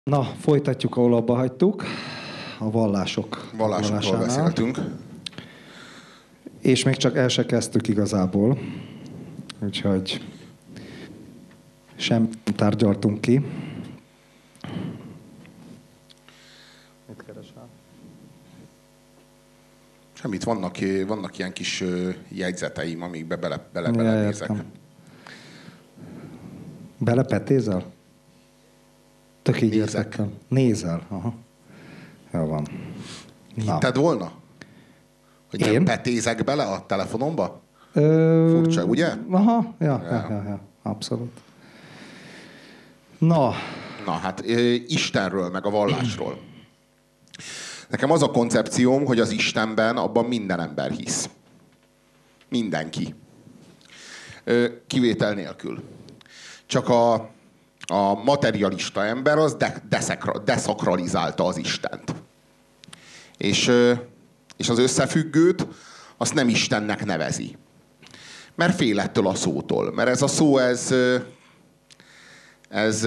Na, folytatjuk, ahol abba hagytuk. A Vallásokról beszéltünk. És még csak el se kezdtük igazából. Úgyhogy sem tárgyaltunk ki. Mit keresel? Semmit, vannak ilyen kis jegyzeteim, amikbe belenézek. Belepetézel? Tök így értek. Nézel? Aha. Jó van. Hitted volna? Hogy én? Nem petézek bele a telefonomba? Furcsa, ugye? Aha, ja. Abszolút. Na, hát Istenről, meg a vallásról. Nekem az a koncepcióm, hogy az Istenben abban minden ember hisz. Mindenki. Kivétel nélkül. Csak a materialista ember az deszakralizálta az Istent. És az összefüggőt azt nem Istennek nevezi. Mert fél ettől a szótól. Mert ez a szó, ez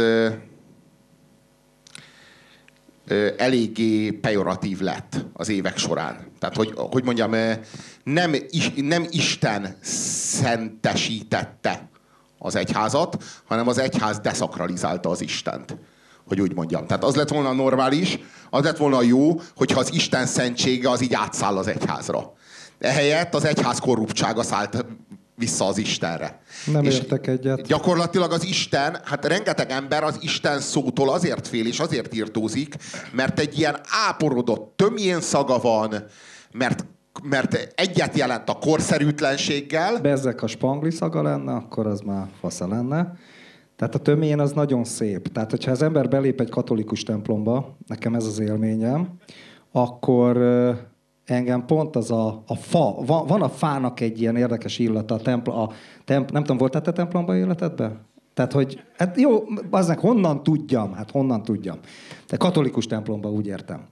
eléggé pejoratív lett az évek során. Tehát, hogy mondjam, nem Isten szentesítette az egyházat, hanem az egyház deszakralizálta az Istent. Hogy úgy mondjam. Tehát az lett volna normális, az lett volna jó, hogyha az Isten szentsége az így átszáll az egyházra. Ehelyett az egyház korruptsága szállt vissza az Istenre. Nem értek egyet. Gyakorlatilag az Isten, hát rengeteg ember az Isten szótól azért fél és azért irtózik, mert egy ilyen áporodott tömjén szaga van, mert egyet jelent a korszerűtlenséggel. Bezzek a spangli szaga lenne, akkor az már fasza lenne. Tehát a tömjén az nagyon szép. Tehát, hogyha az ember belép egy katolikus templomba, nekem ez az élményem, akkor engem pont az a fa, van a fának egy ilyen érdekes illata, nem tudom, voltál te templomban életedben? Tehát, hogy, hát jó, aznak honnan tudjam? De katolikus templomban, úgy értem.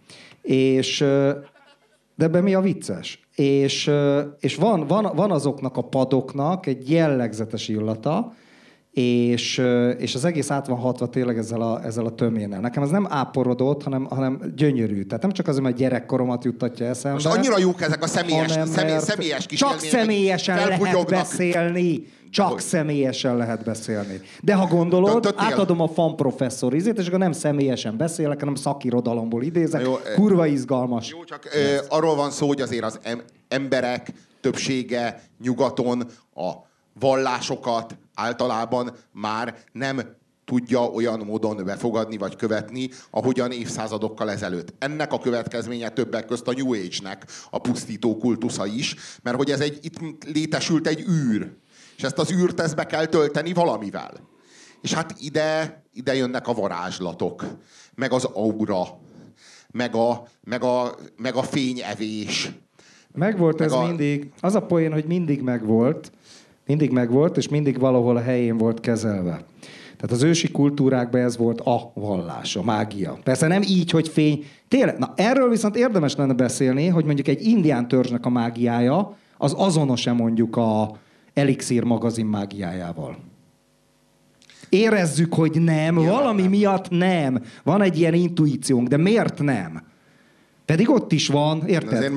De ebben mi a vicces? És van azoknak a padoknak egy jellegzetes illata, és az egész át van hatva tényleg ezzel a töménnel. Nekem ez nem áporodott, hanem gyönyörű. Tehát nem csak azért, mert gyerekkoromat juttatja eszembe. Most annyira jók ezek a személyes kis csak személyesen lehet beszélni. Csak személyesen lehet beszélni. De ha gondolod, átadom a fan professzor izét, és akkor nem személyesen beszélek, hanem szakirodalomból idézek. Jó, kurva izgalmas. Jó, csak arról van szó, hogy azért az emberek többsége nyugaton a vallásokat általában már nem tudja olyan módon befogadni vagy követni, ahogyan évszázadokkal ezelőtt. Ennek a következménye többek közt a New Age-nek a pusztító kultusza is, mert hogy itt létesült egy űr, és ezt az űrt be kell tölteni valamivel. És hát ide jönnek a varázslatok, meg az aura, meg a fényevés. Megvolt ez mindig. Az a poén, hogy mindig megvolt, és mindig valahol a helyén volt kezelve. Tehát az ősi kultúrákban ez volt a vallás, a mágia. Persze nem így, hogy fény. Tényleg, na erről viszont érdemes lenne beszélni, hogy mondjuk egy indián törzsnek a mágiája az azonos-e mondjuk a Elixír magazin mágiájával. Érezzük, hogy nem, valami miatt nem. Van egy ilyen intuíciónk, de miért nem? Pedig ott is van, érted? Azért,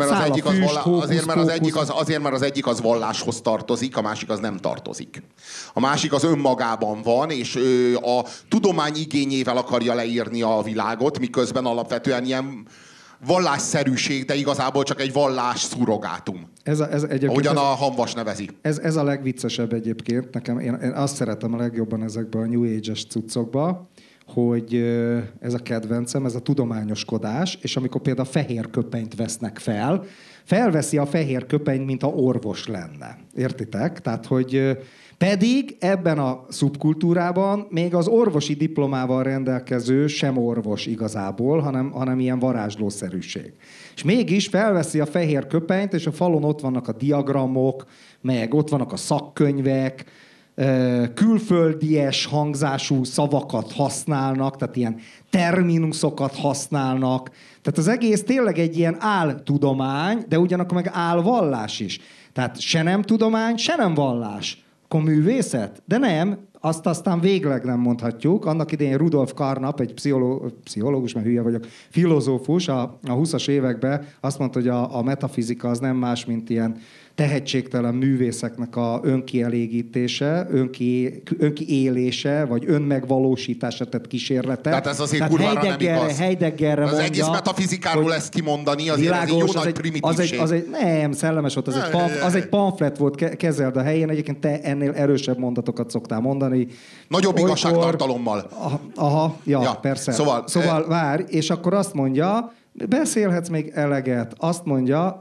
mert az egyik az valláshoz tartozik, a másik az nem tartozik. A másik az önmagában van, és a tudomány igényével akarja leírni a világot, miközben alapvetően ilyen vallásszerűség, de igazából csak egy vallás szurrogátum. Ahogyan a Hamvas nevezi. Ez a legviccesebb egyébként. Nekem, én azt szeretem a legjobban ezekben a New Age-es cuccokban, hogy ez a kedvencem, ez a tudományoskodás, és amikor például fehér köpenyt vesznek felveszi a fehér köpenyt, mint a orvos lenne. Értitek? Tehát, hogy pedig ebben a szubkultúrában még az orvosi diplomával rendelkező sem orvos igazából, hanem ilyen varázslószerűség. És mégis felveszi a fehér köpenyt, és a falon ott vannak a diagramok, meg ott vannak a szakkönyvek, külföldies hangzású szavakat használnak, tehát ilyen terminuszokat használnak. Tehát az egész tényleg egy ilyen áltudomány, de ugyanakkor meg álvallás is. Tehát se nem tudomány, se nem vallás. Akkor művészet? De nem. azt aztán végleg nem mondhatjuk. Annak idején Rudolf Carnap, egy pszichológus, mert hülye vagyok, filozófus a 20-as években azt mondta, hogy a metafizika az nem más, mint ilyen tehetségtelen művészeknek a önkielégítése, önkiélése, vagy önmegvalósítása, tehát kísérlete. Tehát ez azért kurvára nem igaz. Heideggerre az mondja, egész metafizikáról ezt kimondani, azért világos, ez egy jó nagy primitívség. Nem, szellemes volt, az egy pamflet volt, kezeld a helyén, egyébként te ennél erősebb mondatokat szoktál mondani. Nagyobb igazságtartalommal. Aha, ja, persze. Szóval várj, és akkor azt mondja, beszélhetsz még eleget, azt mondja,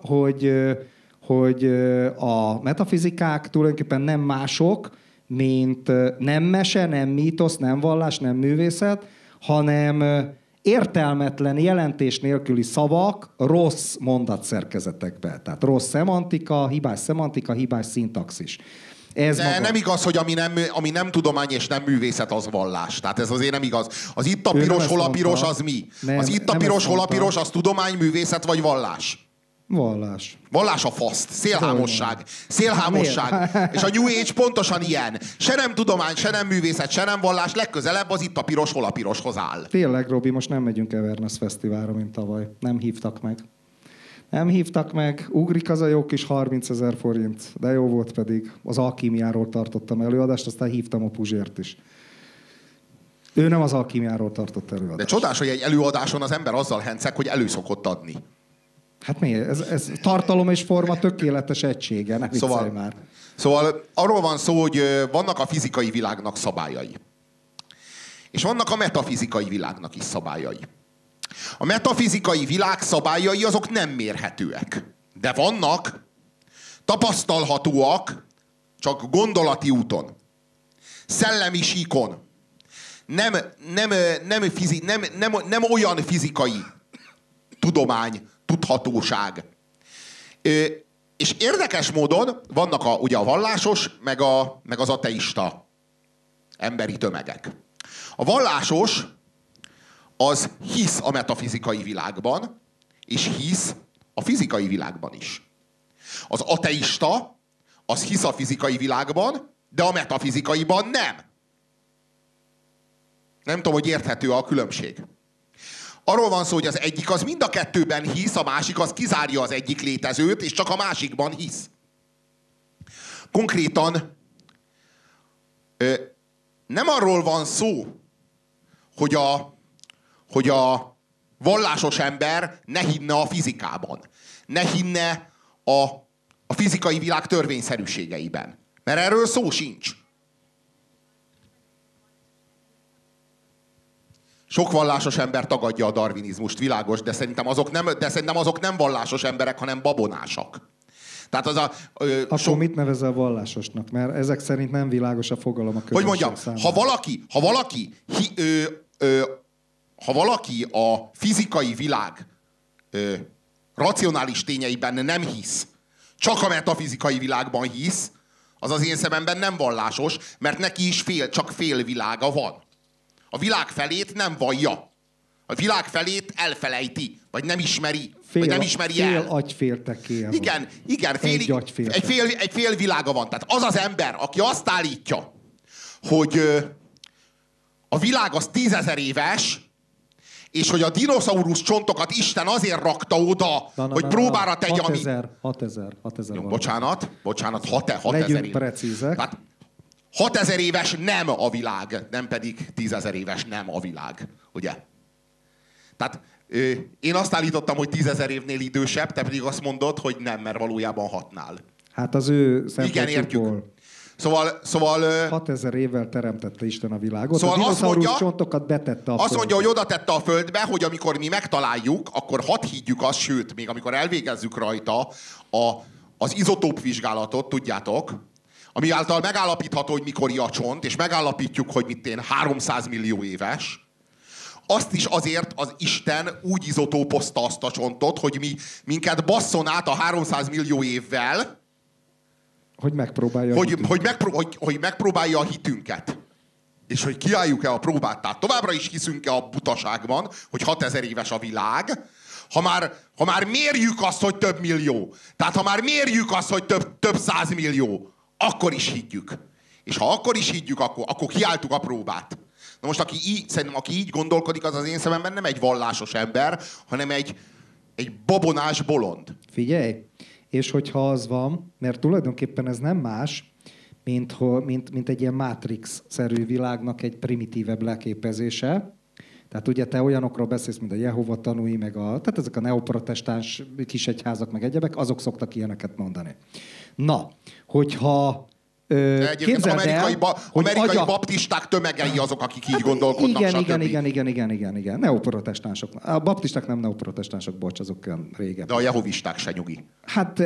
hogy a metafizikák tulajdonképpen nem mások, mint nem mese, nem mítosz, nem vallás, nem művészet, hanem értelmetlen, jelentés nélküli szavak rossz mondatszerkezetekbe. Tehát rossz szemantika, hibás szintaxis. Ez de nem igaz, hogy ami nem tudomány és nem művészet, az vallás. Tehát ez azért nem igaz. Az itt a piros, hol a piros, az mi? Az itt a piros, hol a piros, az tudomány, művészet vagy vallás? Vallás. Vallás a faszt, szélhámosság. Szélhámosság. És a New Age pontosan ilyen. Se nem tudomány, se nem művészet, se nem vallás, legközelebb az itt a piros, hol a piroshoz áll. Tényleg, Robi, most nem megyünk Everness Fesztiválra, mint tavaly. Nem hívtak meg. Nem hívtak meg, ugrik az a jó kis 30 000 forint, de jó volt pedig. Az alkímiáról tartottam előadást, aztán hívtam a Puzsért is. Ő nem az alkímiáról tartott előadást. De csodás, hogy egy előadáson az ember azzal henceg, hogy elő szokott adni. Hát miért? Ez tartalom és forma tökéletes egysége, ne viccelj már. Szóval arról van szó, hogy vannak a fizikai világnak szabályai. És vannak a metafizikai világnak is szabályai. A metafizikai világ szabályai azok nem mérhetőek. De vannak, tapasztalhatóak, csak gondolati úton. Szellemi síkon. Nem olyan fizikai tudomány, tudhatóság. És érdekes módon vannak ugye a vallásos, meg az ateista emberi tömegek. A vallásos az hisz a metafizikai világban, és hisz a fizikai világban is. Az ateista az hisz a fizikai világban, de a metafizikaiban nem. Nem tudom, hogy érthető a különbség. Arról van szó, hogy az egyik az mind a kettőben hisz, a másik az kizárja az egyik létezőt, és csak a másikban hisz. Konkrétan nem arról van szó, hogy a vallásos ember ne hinne a fizikában. Ne hinne a fizikai világ törvényszerűségeiben. Mert erről szó sincs. Sok vallásos ember tagadja a darwinizmust, világos, de szerintem azok nem vallásos emberek, hanem babonásak. Tehát az Akkor mit nevezel vallásosnak? Mert ezek szerint nem világos a fogalom a közösség hogy mondjam, számára. Ha valaki a fizikai világ racionális tényeiben nem hisz, csak a metafizikai világban hisz, az az én szememben nem vallásos, mert neki is csak fél világa van. A világ felét nem vallja. A világ felét elfelejti, vagy nem ismeri, vagy nem ismeri el. Fél agyféltekéje. Igen, egy fél világa van. Tehát az az ember, aki azt állítja, hogy a világ az 10 000 éves, és hogy a dinoszaurusz csontokat Isten azért rakta oda, hogy próbára tegye, 6000 bocsánat, 6000 Legyünk precízek. Tehát 6000 éves nem a világ, nem pedig 10 000 éves nem a világ, ugye? Tehát én azt állítottam, hogy 10 000 évnél idősebb, te pedig azt mondod, hogy nem, mert valójában 6-nál. Hát az ő szempontjukból. Igen, értjük. Szóval 6000 évvel teremtette Isten a világot. Szóval a dinoszaurusz csontokat betette a Azt mondja, hogy oda tette a földbe, hogy amikor mi megtaláljuk, akkor hadd higgyük azt, sőt, még amikor elvégezzük rajta az izotóp vizsgálatot, tudjátok, ami által megállapítható, hogy mikori a csont, és megállapítjuk, hogy mit én 300 millió éves, azt is azért az Isten úgy izotópozta azt a csontot, hogy minket basszon át a 300 millió évvel, hogy megpróbálja hogy megpróbálja a hitünket. És hogy kiálljuk-e a próbát. Tehát továbbra is hiszünk-e a butaságban, hogy 6000 éves a világ, ha már mérjük azt, hogy több millió. Tehát ha már mérjük azt, hogy több 100 millió, akkor is higgyük. És ha akkor is higgyük, akkor kiálltuk a próbát. Na most, szerintem aki így gondolkodik, az én szememben nem egy vallásos ember, hanem egy babonás bolond. Figyelj, és hogyha az van, mert tulajdonképpen ez nem más, mint egy ilyen Matrix-szerű világnak egy primitívebb leképezése. Tehát ugye te olyanokról beszélsz, mint a Jehova tanúi, tehát ezek a neoprotestáns kisegyházak, meg egyebek, azok szoktak ilyeneket mondani. Na, hogyha egyébként amerikai baptisták tömegei azok, akik így gondolkodnak. Igen. Neoprotestánsok. A baptisták nem neoprotestánsok, bocs, azok olyan régen. De a jehovisták se nyugi. Hát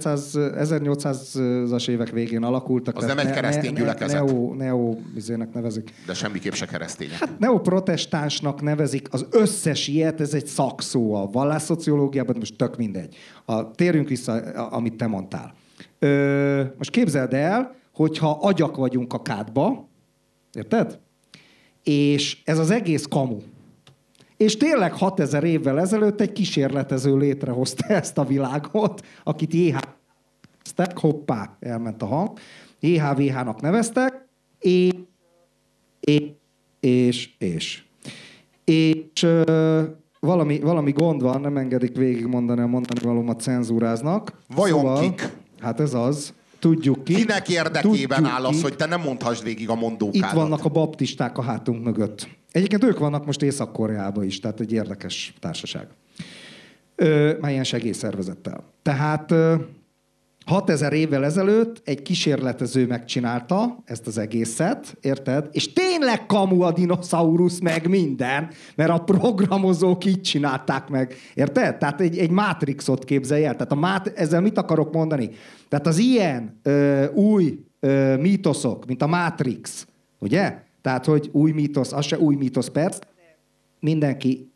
1800-as évek végén alakultak. Az nem egy keresztény gyülekezet. Izének nevezik. De semmiképp se keresztény. Hát neoprotestánsnak nevezik az összes ilyet, ez egy szakszó a vallásszociológiában, most tök mindegy. Térjünk vissza, amit te mondtál. Most képzeld el, hogyha agyak vagyunk a kádba, érted? És ez az egész kamu. És tényleg 6000 évvel ezelőtt egy kísérletező létrehozta ezt a világot, akit JHV-nak hoppá, elment a hang, JHVH-nak neveztek, és valami gond van, nem engedik végigmondani a mondani valómat, cenzúráznak. Vajon szóval, kik? Hát ez az. Tudjuk ki. Kinek érdekében áll az, hogy te nem mondhassd végig a mondókádat? Itt vannak a baptisták a hátunk mögött. Egyébként ők vannak most Észak-Koreában is, tehát egy érdekes társaság. Már ilyen segélyszervezettel. Tehát 6000 évvel ezelőtt egy kísérletező megcsinálta ezt az egészet, érted? És tényleg kamu a dinoszaurusz meg minden, mert a programozók így csinálták meg, érted? Tehát egy Matrixot képzelj el. Tehát ezzel mit akarok mondani? Tehát az ilyen új mítoszok, mint a Matrix, ugye? Tehát, hogy új mítosz, az se új mítosz, perc. Mindenki.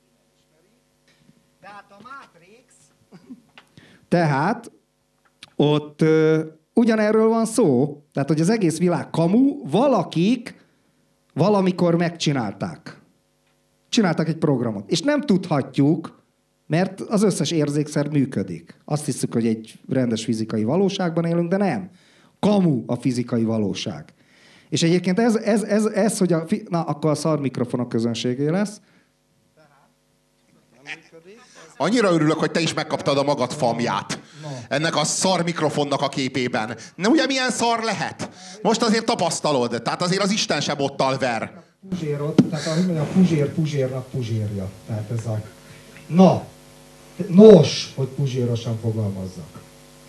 Tehát a Matrix. Tehát ott ugyanerről van szó, tehát, hogy az egész világ kamu, valakik valamikor megcsinálták. Csináltak egy programot. És nem tudhatjuk, mert az összes érzékszer működik. Azt hiszük, hogy egy rendes fizikai valóságban élünk, de nem. Kamu a fizikai valóság. És egyébként ez hogy na, akkor a szar mikrofon a közönségé lesz. Annyira örülök, hogy te is megkaptad a magad famját. Ennek a szar mikrofonnak a képében. Na ugye milyen szar lehet? Most azért tapasztalod. Tehát azért az Isten se bottal ver. Puzsérot, tehát a puzsérnak puzsérja. Tehát ez a... Na, nos, hogy puzsérosan fogalmazzak.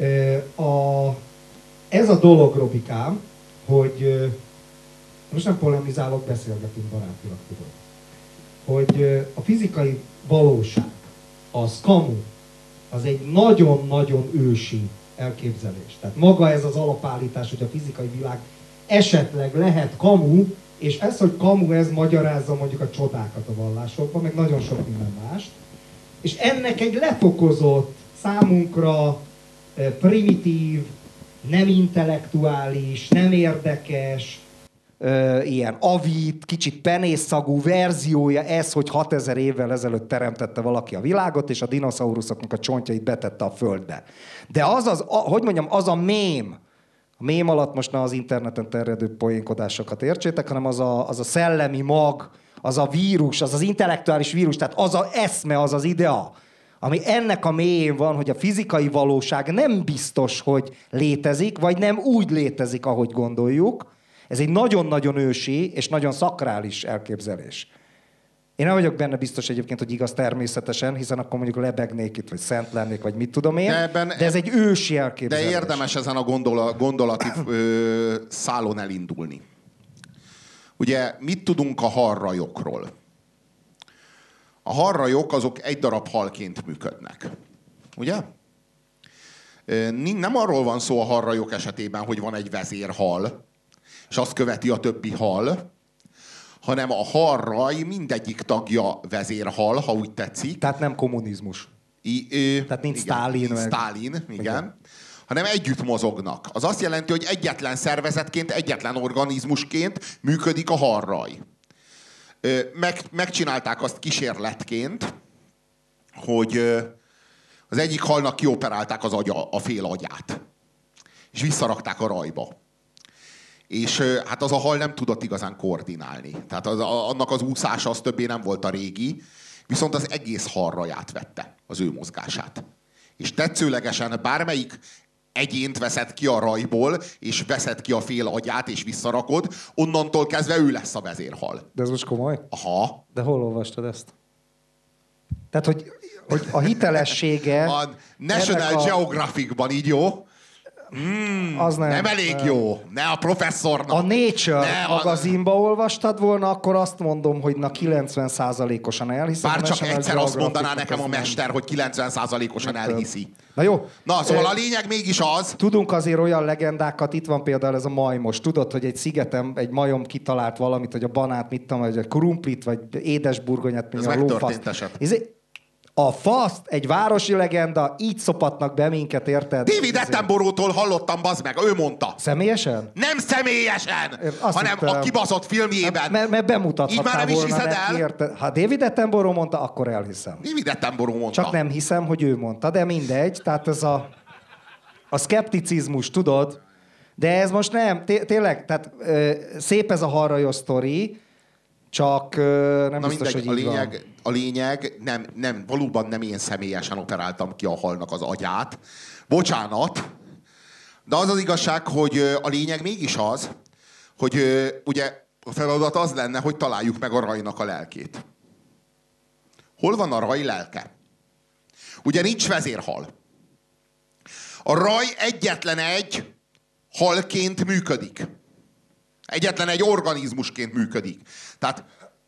Ez a dolog, Robikám, hogy most nem polemizálok, beszélgetünk barátilag, tudod. Hogy a fizikai valóság, az kamu, az egy nagyon-nagyon ősi elképzelés. Tehát maga ez az alapállítás, hogy a fizikai világ esetleg lehet kamu, és ez, hogy kamu, ez magyarázza mondjuk a csodákat a vallásokban, meg nagyon sok minden mást. És ennek egy lefokozott, számunkra primitív, nem intellektuális, nem érdekes, ilyen avít, kicsit penészszagú verziója ez, hogy 6000 évvel ezelőtt teremtette valaki a világot, és a dinoszauruszoknak a csontjait betette a földbe. De az a mém, a mém alatt most ne az interneten terjedő poénkodásokat értsétek, hanem az a szellemi mag, az a vírus, az intellektuális vírus, tehát az az eszme, az az idea, ami ennek a mélyén van, hogy a fizikai valóság nem biztos, hogy létezik, vagy nem úgy létezik, ahogy gondoljuk. Ez egy nagyon-nagyon ősi és nagyon szakrális elképzelés. Én nem vagyok benne biztos egyébként, hogy igaz természetesen, hiszen akkor mondjuk lebegnék itt, vagy szent lennék, vagy mit tudom én, de ez egy ősi elképzelés. De érdemes ezen a gondolati szálon elindulni. Ugye mit tudunk a harrajokról? A harrajok azok egy darab halként működnek. Ugye? Nem arról van szó a harrajok esetében, hogy van egy vezérhal, és azt követi a többi hal, hanem a harraj mindegyik tagja vezérhal, ha úgy tetszik. Tehát nem kommunizmus. Tehát nincs Sztálin. Sztálin, igen. Hanem együtt mozognak. Az azt jelenti, hogy egyetlen szervezetként, egyetlen organizmusként működik a harraj. Megcsinálták azt kísérletként, hogy az egyik halnak kioperálták a fél agyát. És visszarakták a rajba. És hát az a hal nem tudott igazán koordinálni. Tehát annak az úszása az többé nem volt a régi, viszont az egész halraját vette, az ő mozgását. És tetszőlegesen bármelyik egyént veszed ki a rajból, és veszed ki a fél agyát, és visszarakod, onnantól kezdve ő lesz a vezérhal. De ez most komoly? Aha. De hol olvastad ezt? Tehát, hogy a hitelessége... A National Geographicban, így jó? Az nem elég jó. Ne a professzornak. A Nature magazinba olvastad volna, akkor azt mondom, hogy 90%-osan elhiszem. Bár csak egyszer azt mondaná nekem a mester, hogy 90%-osan elhiszi. Na jó. Na, szóval a lényeg mégis az... Tudunk azért olyan legendákat, itt van például ez a majmos. Tudod, hogy egy szigeten egy majom kitalált valamit, hogy a banát, mit tudom, vagy a krumplit, vagy édesburgonyát, ez megtörtént eset. A faszt, egy városi legenda, így szopatnak be minket, érted? David Attenborough-tól hallottam, bazd meg, ő mondta. Személyesen? Nem személyesen, hanem a kibaszott filmjében. Mert bemutathattál így már nem is hiszed el? Érted? Ha David Attenborough mondta, akkor elhiszem. David Attenborough mondta. Csak nem hiszem, hogy ő mondta, de mindegy. Tehát ez a szkepticizmus, tudod? De ez most nem, tényleg, tehát szép ez a halrajos sztori, csak nem na biztos, mindegy, hogy így van. A lényeg valóban nem én személyesen operáltam ki a halnak az agyát. Bocsánat, de az az igazság, hogy a lényeg mégis az, hogy ugye a feladat az lenne, hogy találjuk meg a rajnak a lelkét. Hol van a raj lelke? Ugye nincs vezérhal. A raj egyetlen egy halként működik. Egyetlen egy organizmusként működik. Tehát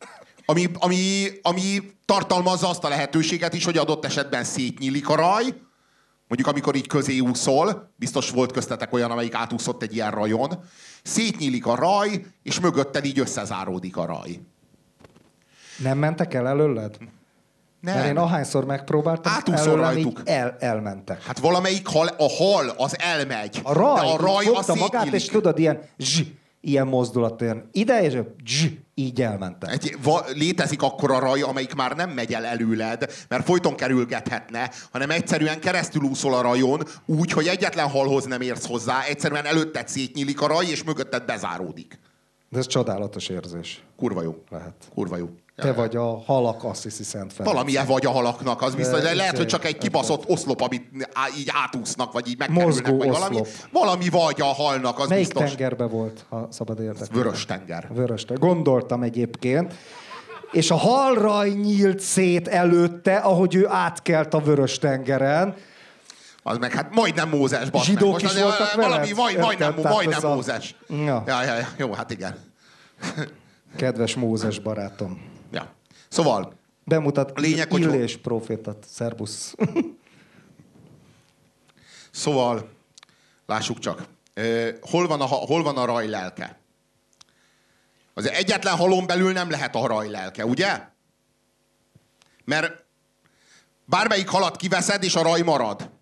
ami tartalmazza azt a lehetőséget is, hogy adott esetben szétnyílik a raj, mondjuk amikor így közé úszol, biztos volt köztetek olyan, amelyik átúszott egy ilyen rajon, szétnyílik a raj, és mögötted így összezáródik a raj. Nem mentek el előled? Nem. Mert én ahányszor megpróbáltam, átúszol rajtuk. Elmentek. Hát valamelyik a hal az elmegy. A raj, de a raj fogta az magát, és tudod, ilyen mozdulat, olyan ide, és így elmentek. Létezik akkor a raj, amelyik már nem megy el előled, mert folyton kerülgethetne, hanem egyszerűen keresztül úszol a rajon, úgy, hogy egyetlen halhoz nem érsz hozzá, egyszerűen előtted szétnyílik a raj, és mögötted bezáródik. De ez csodálatos érzés. Kurva jó. Lehet. Kurva jó. Te vagy a halak Assisi Szent Ferenc. Valamilyen vagy a halaknak, az biztos, de lehet, hogy csak egy kibaszott oszlop, amit így átúsznak, vagy így megkerülnek, vagy valami. Valami vagy a halnak, az melyik biztos. Melyik tengerbe volt, ha szabad érdeklődni? Vörös tenger. Vörös tenger. Gondoltam egyébként. És a halraj nyílt szét előtte, ahogy ő átkelt a Vörös tengeren. Az meg hát majdnem Mózes, basz Zsidók meg. is voltak valami majdnem a... Mózes. Ja. Ja. Jó, hát igen. Kedves Mózes barátom. Ja. Szóval, bemutat lényeg, Illés profétat. Szerbusz. Szóval, lássuk csak. Hol van a raj lelke? Az egyetlen halon belül nem lehet a raj lelke, ugye? Mert bármelyik halat kiveszed, és a raj marad.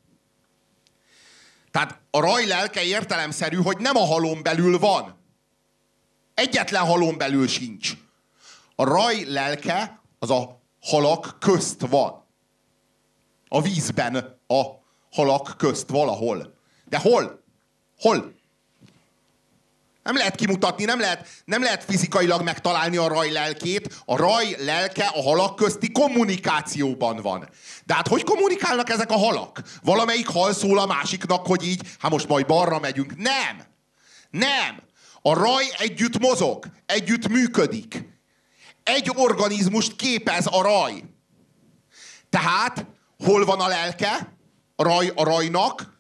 Tehát a raj lelke értelemszerű, hogy nem a halon belül van. Egyetlen halon belül sincs. A raj lelke az a halak közt van. A vízben a halak közt valahol. De hol? Hol? Nem lehet kimutatni, nem lehet fizikailag megtalálni a raj lelkét. A raj lelke a halak közti kommunikációban van. De hát hogy kommunikálnak ezek a halak? Valamelyik hal szól a másiknak, hogy így, hát most majd balra megyünk. Nem! Nem! A raj együtt mozog, együtt működik. Egy organizmust képez a raj. Tehát hol van a lelke a rajnak?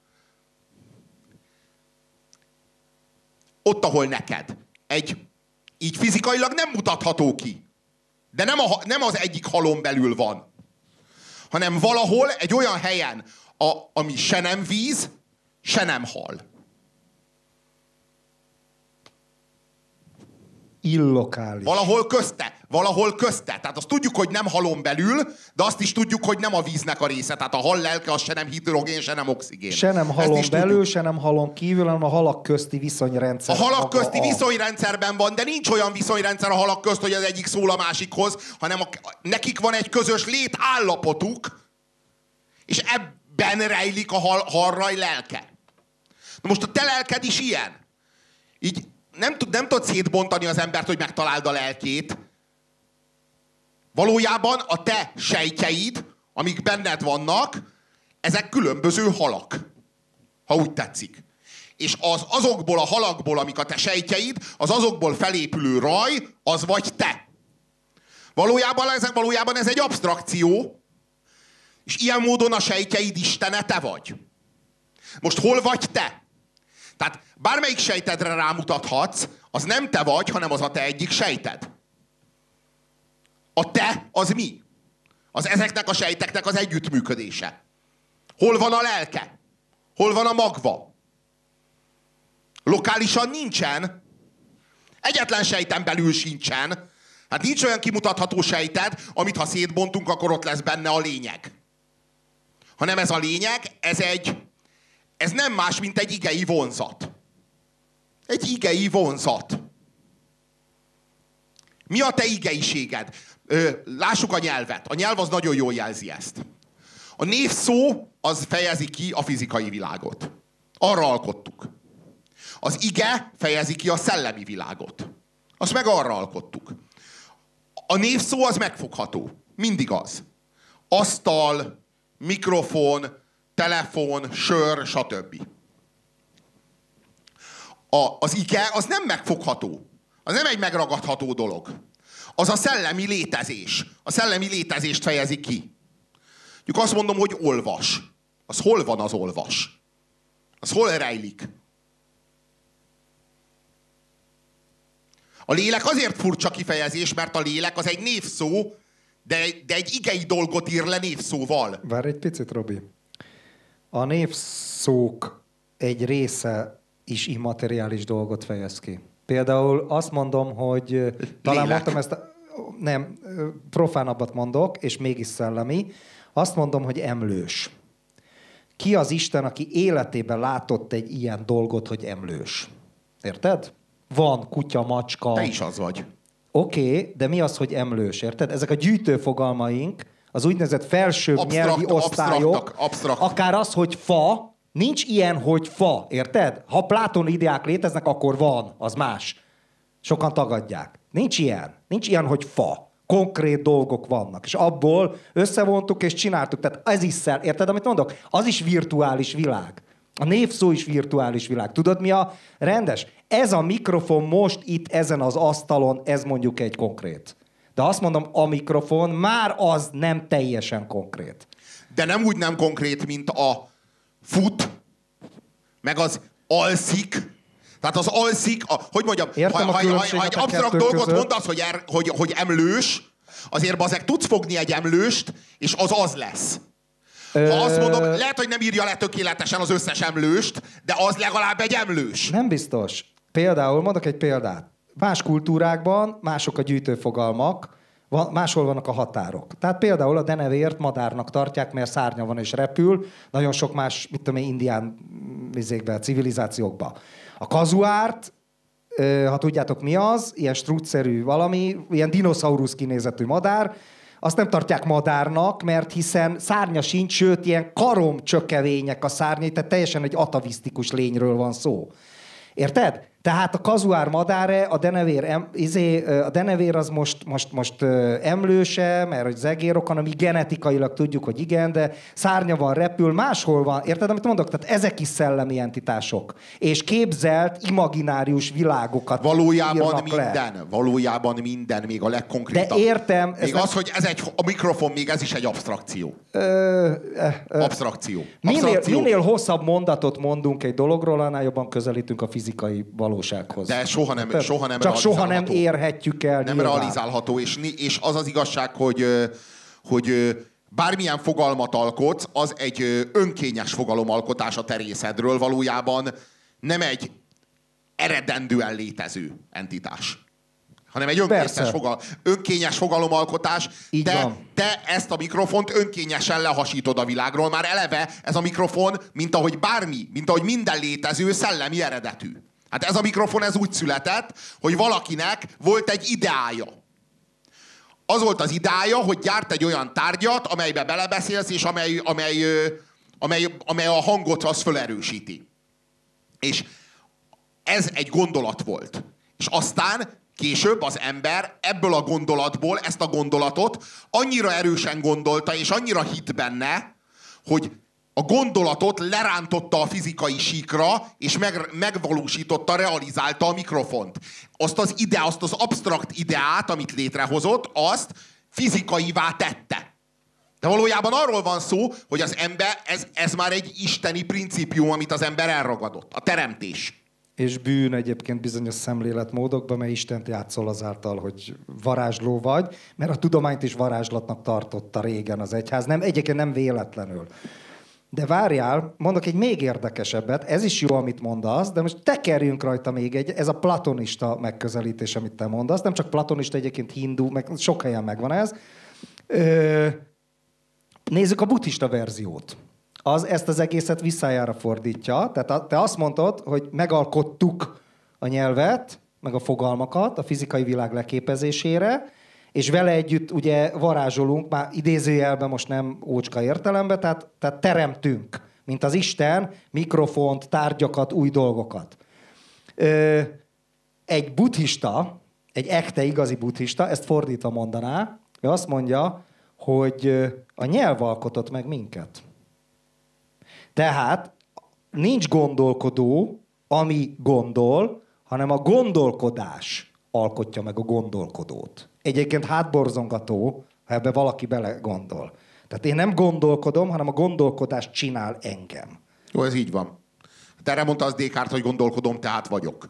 Ott, ahol neked. Így fizikailag nem mutatható ki. De nem az egyik halon belül van. Hanem valahol egy olyan helyen, ami se nem víz, se nem hal. Illokális. Valahol közte. Tehát azt tudjuk, hogy nem halon belül, de azt is tudjuk, hogy nem a víznek a része. Tehát a hal lelke az se nem hidrogén, se nem oxigén. Se nem halon belül, tudjuk. Se nem halon kívül, hanem a halak közti viszonyrendszer. A halak közti viszonyrendszerben van, de nincs olyan viszonyrendszer a halak közt, hogy az egyik szól a másikhoz, hanem nekik van egy közös létállapotuk, és ebben rejlik a halraj lelke. Na most a te lelked is ilyen. így nem tud szétbontani az embert, hogy megtaláld a lelkét. Valójában a te sejtjeid, amik benned vannak, ezek különböző halak, ha úgy tetszik. És azokból a halakból, amik a te sejtjeid, az azokból felépülő raj, az vagy te. Valójában ez egy absztrakció, és ilyen módon a sejtjeid istene te vagy. Most hol vagy te? Tehát bármelyik sejtedre rámutathatsz, az nem te vagy, hanem az a te egyik sejted. A te az mi? Az ezeknek a sejteknek az együttműködése. Hol van a lelke? Hol van a magva? Lokálisan nincsen. Egyetlen sejten belül sincsen. Hát nincs olyan kimutatható sejted, amit ha szétbontunk, akkor ott lesz benne a lényeg. Hanem ez a lényeg, ez nem más, mint egy igei vonzat. Egy igei vonzat. Mi a te igeiséged? Lássuk a nyelvet. A nyelv az nagyon jól jelzi ezt. A névszó az fejezi ki a fizikai világot. Arra alkottuk. Az ige fejezi ki a szellemi világot. Azt meg arra alkottuk. A névszó az megfogható. Mindig az. Asztal, mikrofon, telefon, sör, stb. Az ige az nem megfogható. Az nem egy megragadható dolog. Az a szellemi létezés. A szellemi létezést fejezi ki. Mondjuk azt mondom, hogy olvas. Az hol van az olvas? Az hol rejlik? A lélek azért furcsa kifejezés, mert a lélek az egy névszó, de egy igei dolgot ír le névszóval. Várj egy picit, Robi. A névszók egy része is immateriális dolgot fejez ki. Például azt mondom, hogy talán mondtam ezt, nem, profánabbat mondok, és mégis szellemi. Azt mondom, hogy emlős. Ki az Isten, aki életében látott egy ilyen dolgot, hogy emlős? Érted? Van kutya, macska. Te is az vagy. Oké, de mi az, hogy emlős, érted? Ezek a gyűjtőfogalmaink, az úgynevezett felsőbb nyelvi osztályok, akár az, hogy fa, nincs ilyen, hogy fa, érted? Ha Platón ideák léteznek, akkor van, az más. Sokan tagadják. Nincs ilyen, hogy fa. Konkrét dolgok vannak. És abból összevontuk és csináltuk. Tehát ez is érted, amit mondok? Az is virtuális világ. A névszó is virtuális világ. Tudod, mi a rendes? Ez a mikrofon most itt ezen az asztalon, ez mondjuk egy konkrét. De azt mondom, a mikrofon már az nem teljesen konkrét. De nem úgy nem konkrét, mint a fut, meg az alszik. Tehát az alszik, hogy mondjam, ha egy absztrakt dolgot mondasz, hogy emlős, azért bazeg tudsz fogni egy emlőst, és az lesz. Ha azt mondom, lehet, hogy nem írja le tökéletesen az összes emlőst, de az legalább egy emlős. Nem biztos. Például, mondok egy példát. Más kultúrákban mások a gyűjtőfogalmak, máshol vannak a határok. Tehát például a denevért madárnak tartják, mert szárnya van és repül, nagyon sok más, mit tudom én, indián civilizációkban. A kazuárt, ha tudjátok mi az, ilyen strucszerű valami, ilyen dinoszaurusz kinézetű madár, azt nem tartják madárnak, mert hiszen szárnya sincs, sőt, ilyen karomcsökevények a szárnyai, tehát teljesen egy atavisztikus lényről van szó. Érted? Tehát a kazuár madáre, a denevér az most emlőse, mert hogy zegérokon, ami genetikailag tudjuk, hogy igen, de szárnya van, repül, máshol van. Érted, amit mondok? Tehát ezek is szellemi entitások. És képzelt, imaginárius világokat Valójában minden, még a legkonkrétabb. De értem. Még az, hogy a mikrofon, még ez is egy absztrakció. Absztrakció. Minél hosszabb mondatot mondunk egy dologról, annál jobban közelítünk a fizikai valósághoz. De soha nem csak soha nem érhetjük el. Nem realizálható, és az az igazság, hogy bármilyen fogalmat alkotsz, az egy önkényes fogalomalkotás a te részedről, valójában nem egy eredendően létező entitás, hanem egy önkényes fogalomalkotás. Te ezt a mikrofont önkényesen lehasítod a világról. Már eleve ez a mikrofon, mint ahogy minden létező szellemi eredetű. Hát ez a mikrofon, ez úgy született, hogy valakinek volt egy ideája. Az volt az ideája, hogy gyárt egy olyan tárgyat, amelybe belebeszélsz, és amely a hangot az fölerősíti. És ez egy gondolat volt. És aztán később az ember ebből a gondolatból ezt a gondolatot annyira erősen gondolta, és annyira hitt benne, hogy a gondolatot lerántotta a fizikai síkra, és megvalósította, realizálta a mikrofont. Azt az absztrakt ideát, amit létrehozott, azt fizikaivá tette. De valójában arról van szó, hogy az ember, ez már egy isteni principium, amit az ember elragadott. A teremtés. És bűn egyébként bizonyos szemléletmódokban, mert Istent játszol azáltal, hogy varázsló vagy, mert a tudományt is varázslatnak tartotta régen az egyház. Egyébként nem véletlenül. De várjál, mondok egy még érdekesebbet, ez is jó, amit mondasz, de most tekerjünk rajta még ez a platonista megközelítés, amit te mondasz, nem csak platonista, egyébként hindu, meg sok helyen megvan ez. Nézzük a buddhista verziót. Ezt az egészet visszájára fordítja, tehát te azt mondod, hogy megalkottuk a nyelvet, meg a fogalmakat a fizikai világ leképezésére, és vele együtt ugye varázsolunk, már idézőjelben most nem ócska értelemben, tehát teremtünk, mint az Isten, mikrofont, tárgyakat, új dolgokat. Egy buddhista, egy ekte igazi buddhista, ezt fordítva mondaná, ő azt mondja, hogy a nyelv alkotott meg minket. Tehát nincs gondolkodó, ami gondol, hanem a gondolkodás alkotja meg a gondolkodót. Egyébként hátborzongató, ha ebbe valaki belegondol. Tehát én nem gondolkodom, hanem a gondolkodás csinál engem. Jó, ez így van. De erre mondta az Descartes, hogy gondolkodom, tehát vagyok.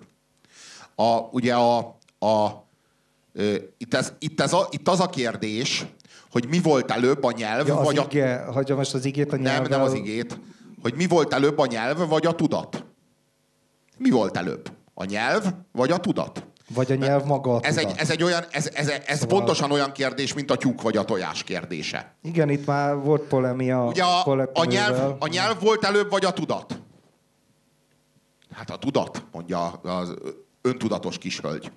Itt az a kérdés, hogy mi volt előbb a nyelv, ja, vagy hagyja most az igét a nyelvvel. Nem az igét. Hogy mi volt előbb a nyelv, vagy a tudat? Mi volt előbb? A nyelv, vagy a tudat? Vagy a nyelv maga a tudat. Ez pontosan olyan kérdés, mint a tyúk vagy a tojás kérdése. Igen, itt már volt polémia. Ugye a nyelv volt előbb, vagy a tudat? Hát a tudat, mondja az öntudatos kishölgy.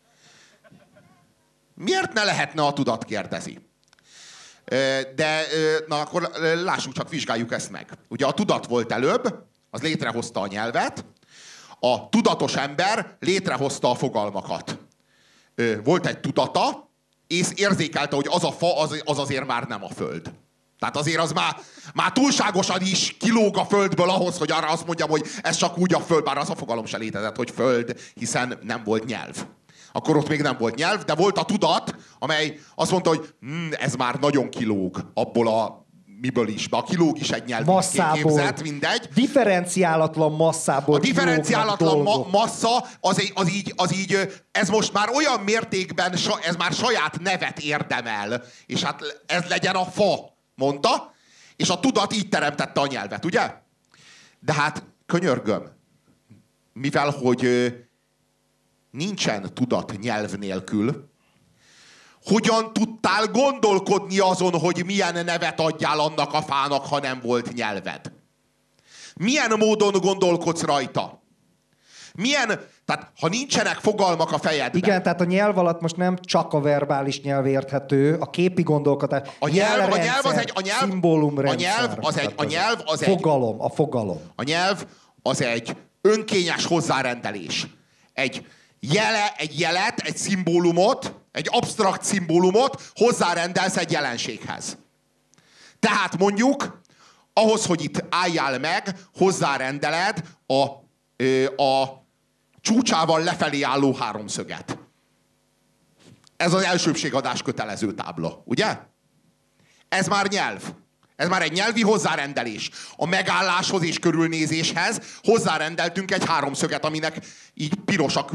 Miért ne lehetne a tudat, kérdezi? De na akkor lássuk csak, vizsgáljuk ezt meg. Ugye a tudat volt előbb, az létrehozta a nyelvet, a tudatos ember létrehozta a fogalmakat. Volt egy tudata, és érzékelte, hogy az a fa, az azért már nem a föld. Tehát azért az már túlságosan is kilóg a földből ahhoz, hogy arra azt mondjam, hogy ez csak úgy a föld, bár az a fogalom se létezett, hogy föld, hiszen nem volt nyelv. Akkor ott még nem volt nyelv, de volt a tudat, amely azt mondta, hogy ez már nagyon kilóg abból a miből is, de a kilóg is egy nyelvi képzet, mindegy. Differenciálatlan masszából. A differenciálatlan massza az így, ez most már olyan mértékben, ez már saját nevet érdemel, és hát ez legyen a fa, mondta, és a tudat így teremtette a nyelvet, ugye? De hát könyörgöm, mivel hogy nincsen tudat nyelv nélkül, hogyan tudtál gondolkodni azon, hogy milyen nevet adjál annak a fának, ha nem volt nyelved? Milyen módon gondolkodsz rajta? Tehát ha nincsenek fogalmak a fejedben. Igen, tehát a nyelv alatt most nem csak a verbális nyelv érthető, a képi gondolkodás. A nyelv az egy fogalom, a fogalom. A nyelv az egy önkényes hozzárendelés. Egy jelet, egy szimbólumot, egy absztrakt szimbólumot hozzárendelsz egy jelenséghez. Tehát mondjuk, ahhoz, hogy itt álljál meg, hozzárendeled a csúcsával lefelé álló háromszöget. Ez az elsőbbségadás kötelező tábla, ugye? Ez már nyelv. Ez már egy nyelvi hozzárendelés. A megálláshoz és körülnézéshez hozzárendeltünk egy háromszöget, aminek így piros a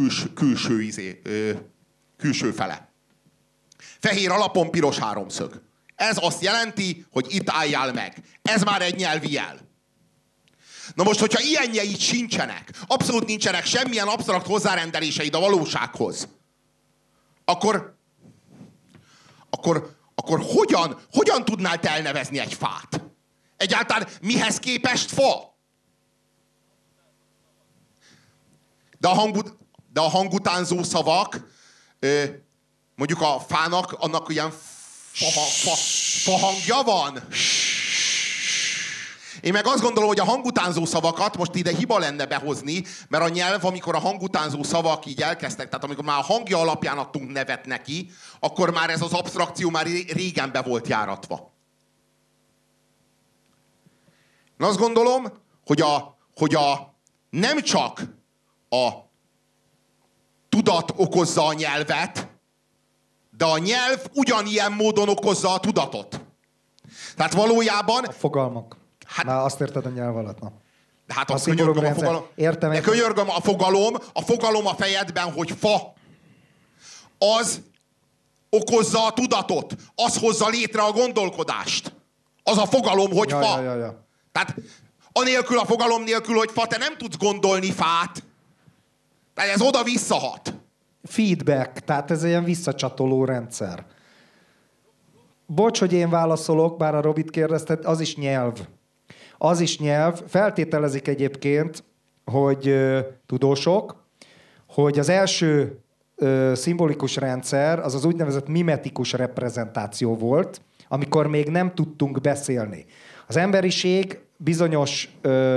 külső fele. Fehér alapon piros háromszög. Ez azt jelenti, hogy itt álljál meg. Ez már egy nyelvi jel. Na most, hogyha ilyenjeid sincsenek, abszolút nincsenek semmilyen absztrakt hozzárendeléseid a valósághoz, akkor hogyan tudnál te elnevezni egy fát? Egyáltalán mihez képest fa? De a hangutánzó szavak, mondjuk a fának, annak ilyen fa hangja van. Én meg azt gondolom, hogy a hangutánzó szavakat most ide hiba lenne behozni, mert a nyelv, amikor a hangutánzó szavak így elkezdtek, tehát amikor már a hangja alapján adtunk nevet neki, akkor már ez az absztrakció már régen be volt járatva. Én azt gondolom, hogy nem csak a tudat okozza a nyelvet, de a nyelv ugyanilyen módon okozza a tudatot. Tehát valójában... A fogalmak. Hát, már azt érted a nyelv alatt, na. De hát könyörgöm a fogalom. Értem, de könyörgöm a fogalom a fejedben, hogy fa. Az okozza a tudatot. Az hozza létre a gondolkodást. Az a fogalom, hogy fa. Ja. Tehát anélkül a fogalom nélkül, hogy fa, te nem tudsz gondolni fát. Tehát ez oda-vissza hat. Feedback, tehát ez ilyen visszacsatoló rendszer. Bocs, hogy én válaszolok, bár a Robit kérdezted, az is nyelv. Az is nyelv. Feltételezik egyébként, hogy tudósok, hogy az első szimbolikus rendszer az az úgynevezett mimetikus reprezentáció volt, amikor még nem tudtunk beszélni. Az emberiség bizonyos,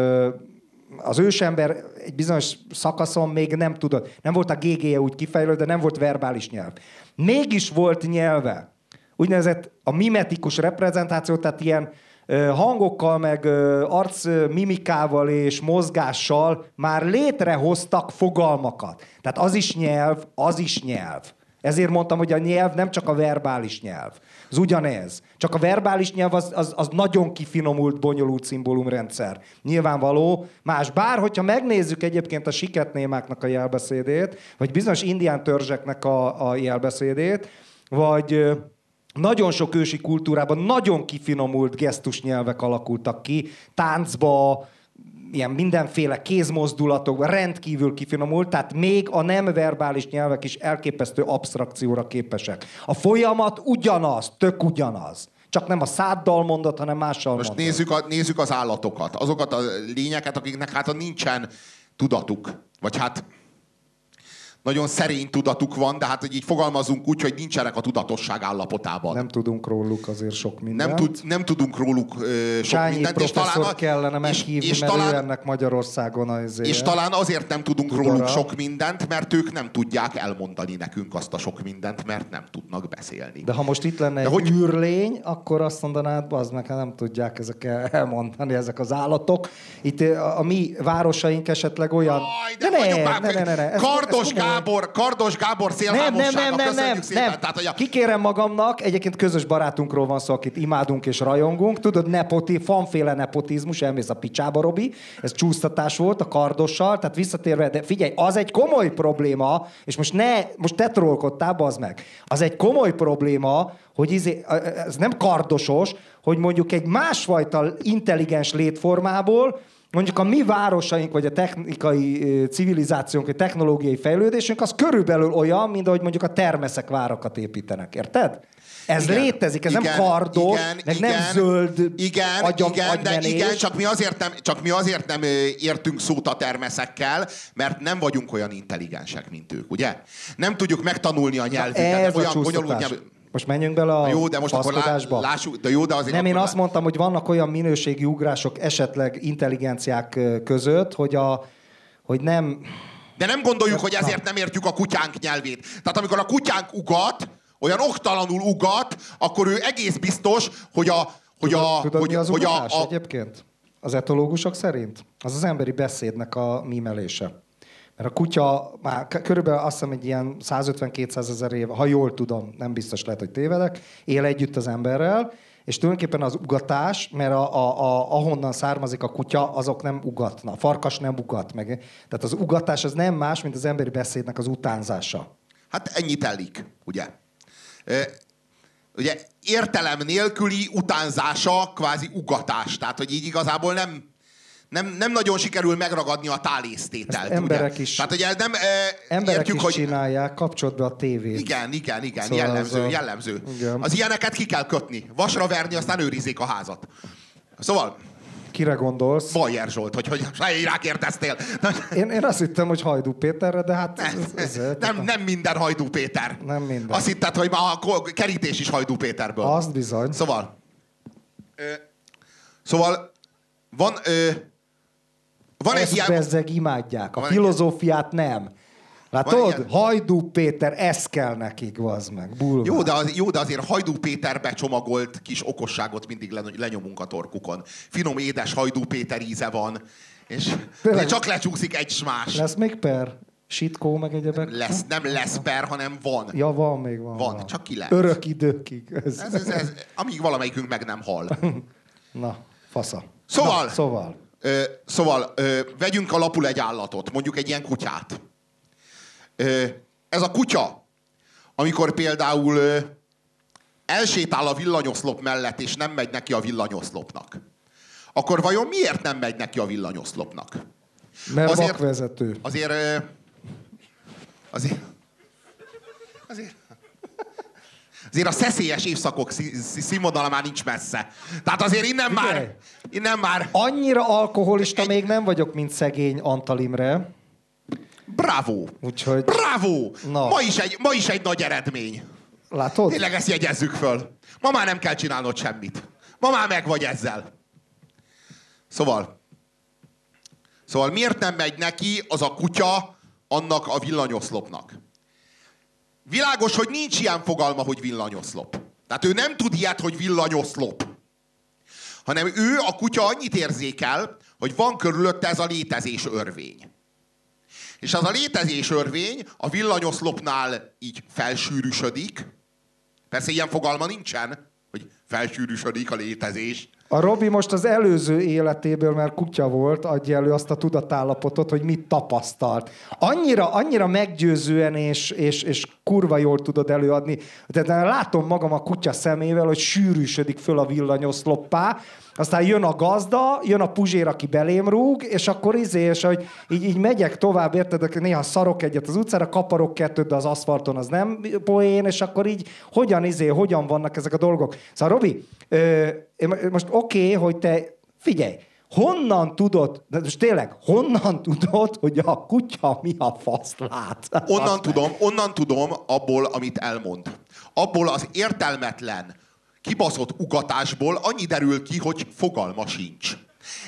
az ősember egy bizonyos szakaszon még nem tudott, nem volt a GG-je úgy kifejlődve, de nem volt verbális nyelv. Mégis volt nyelve. Úgynevezett a mimetikus reprezentáció, tehát ilyen hangokkal, meg arcmimikával és mozgással már létrehoztak fogalmakat. Tehát az is nyelv, az is nyelv. Ezért mondtam, hogy a nyelv nem csak a verbális nyelv. Az ugyanez. Csak a verbális nyelv az nagyon kifinomult, bonyolult szimbólumrendszer. Nyilvánvaló. Más. Bár, hogyha megnézzük egyébként a siketnémáknak a jelbeszédét, vagy bizonyos indián törzseknek a jelbeszédét, vagy nagyon sok ősi kultúrában nagyon kifinomult gesztusnyelvek alakultak ki, táncba, ilyen mindenféle kézmozdulatokban rendkívül kifinomult, tehát még a nem verbális nyelvek is elképesztő absztrakcióra képesek. A folyamat ugyanaz, tök ugyanaz. Csak nem a száddal mondott, hanem mással mondott. Most nézzük az állatokat, azokat a lényeket, akiknek hát nincsen tudatuk, vagy hát nagyon szerény tudatuk van, de hát hogy így fogalmazunk úgy, hogy nincsenek a tudatosság állapotában. Nem tudunk róluk azért sok mindent. Nem tudunk róluk sok Sányi mindent. professzor kellene meghívni, mert talán, ő ennek Magyarországon azért. És talán azért nem tudunk róluk sok mindent, mert ők nem tudják elmondani nekünk azt a sok mindent, mert nem tudnak beszélni. De ha most itt lenne egy űrlény, akkor azt mondanád, bazd meg, nem tudják elmondani ezek az állatok. Itt a mi városaink esetleg olyan... Kardos Gábor szélhámossága, köszönjük szépen. Tehát, hogy Kikérem magamnak, egyébként közös barátunkról van szó, akit imádunk és rajongunk. Tudod, fanféle nepotizmus, elmész a picsába, Robi. Ez csúsztatás volt a Kardossal, tehát visszatérve, de figyelj, az egy komoly probléma, és most te trollkodtál, bazd meg. Az egy komoly probléma, hogy ez nem kardosos, hogy mondjuk egy másfajta intelligens létformából mondjuk a mi városaink, vagy a technikai civilizációnk, vagy technológiai fejlődésünk, az körülbelül olyan, mint ahogy mondjuk a termeszek várakat építenek. Érted? Ez létezik, ez nem kardos, meg nem zöld agymennés. Csak mi azért nem értünk szót a termeszekkel, mert nem vagyunk olyan intelligensek, mint ők, ugye? Nem tudjuk megtanulni a nyelvüket. Ez olyan bonyolult nyelv. Most menjünk bele a faszkodásba. Nem, én azt mondtam, hogy vannak olyan minőségi ugrások esetleg intelligenciák között, hogy nem... De nem gondoljuk, hogy ezért nem értjük a kutyánk nyelvét. Tehát amikor a kutyánk ugat, olyan oktalanul ugat, akkor ő egész biztos, hogy Tudod, mi az ugatás egyébként? Az etológusok szerint? Az az emberi beszédnek a mímelése. Mert a kutya már körülbelül azt hiszem egy ilyen 150-200 ezer éve, ha jól tudom, nem biztos, lehet, hogy tévedek, él együtt az emberrel, és tulajdonképpen az ugatás, mert ahonnan származik a kutya, azok nem ugatnak. A farkas nem ugat meg. Tehát az ugatás az nem más, mint az emberi beszédnek az utánzása. Hát ennyit telik, ugye? Ugye értelem nélküli utánzása kvázi ugatás. Tehát, hogy így igazából nem nagyon sikerül megragadni a tálésztételt. Emberek ugye? is, tehát, ugye nem, emberek értjük, is hogy... csinálják, kapcsolt be a tévét. Igen, Szóval jellemző. Igen. Az ilyeneket ki kell kötni. Vasra verni, aztán őrizzék a házat. Szóval... Kire gondolsz? Bajer Zsolt, hogy rákérdeztél. Én azt hittem, hogy Hajdú Péterre, de hát... Nem minden Hajdú Péter. Nem minden. Azt hitted, hogy már a kerítés is Hajdú Péterből. Azt bizony. Szóval Van egy ilyen... Bezzeg imádják. A filozófiát nem. Látod? Hajdú Péter, ez kell nekik, vazd meg. Jó, de azért Hajdú Péter becsomagolt kis okosságot mindig lenyomunk a torkukon. Finom, édes Hajdú Péter íze van. És csak lecsúszik egy smás. Lesz még per? Sitkó meg egyebek? Nem lesz per, hanem van. Ja, van. Van, csak ki lesz. Örök időkig. Ez, amíg valamelyikünk meg nem hal. Na, fasza. Szóval vegyünk alapul egy állatot, mondjuk egy ilyen kutyát. Ez a kutya, amikor például elsétál a villanyoszlop mellett, és nem megy neki a villanyoszlopnak, akkor vajon miért nem megy neki a villanyoszlopnak? Mert vakvezető. Azért a szeszélyes évszakok színvonala már nincs messze. Tehát azért innen már... Annyira alkoholista még nem vagyok, mint szegény Antal Imre. Bravo! Úgyhogy... Bravo! Ma is egy nagy eredmény. Látod? Tényleg ezt jegyezzük föl. Ma már nem kell csinálnod semmit. Ma már meg vagy ezzel. Szóval miért nem megy neki az a kutya annak a villanyoszlopnak? Világos, hogy nincs ilyen fogalma, hogy villanyoszlop. Tehát ő nem tud ilyet, hogy villanyoszlop. Hanem ő, a kutya annyit érzékel, hogy van körülötte ez a létezés örvény. És az a létezés örvény a villanyoszlopnál így felsűrűsödik. Persze ilyen fogalma nincsen, hogy felsűrűsödik a létezés. A Robi most az előző életéből, mert kutya volt, adja elő azt a tudatállapotot, hogy mit tapasztalt. Annyira meggyőzően és kurva jól tudod előadni. Tehát látom magam a kutya szemével, hogy sűrűsödik föl a villanyoszloppá, aztán jön a gazda, jön a puzsér, aki belém rúg, és akkor és hogy így megyek tovább, érted, néha szarok egyet az utcára, kaparok kettőt, de az aszfalton az nem poén, és akkor így hogyan vannak ezek a dolgok. Szóval Robi, most oké, hogy te, figyelj, honnan tudod, de most tényleg, honnan tudod, hogy a kutya mi a faszt lát? Onnan tudom abból, amit elmond. Abból az értelmetlen, kibaszott ugatásból annyi derül ki, hogy fogalma sincs.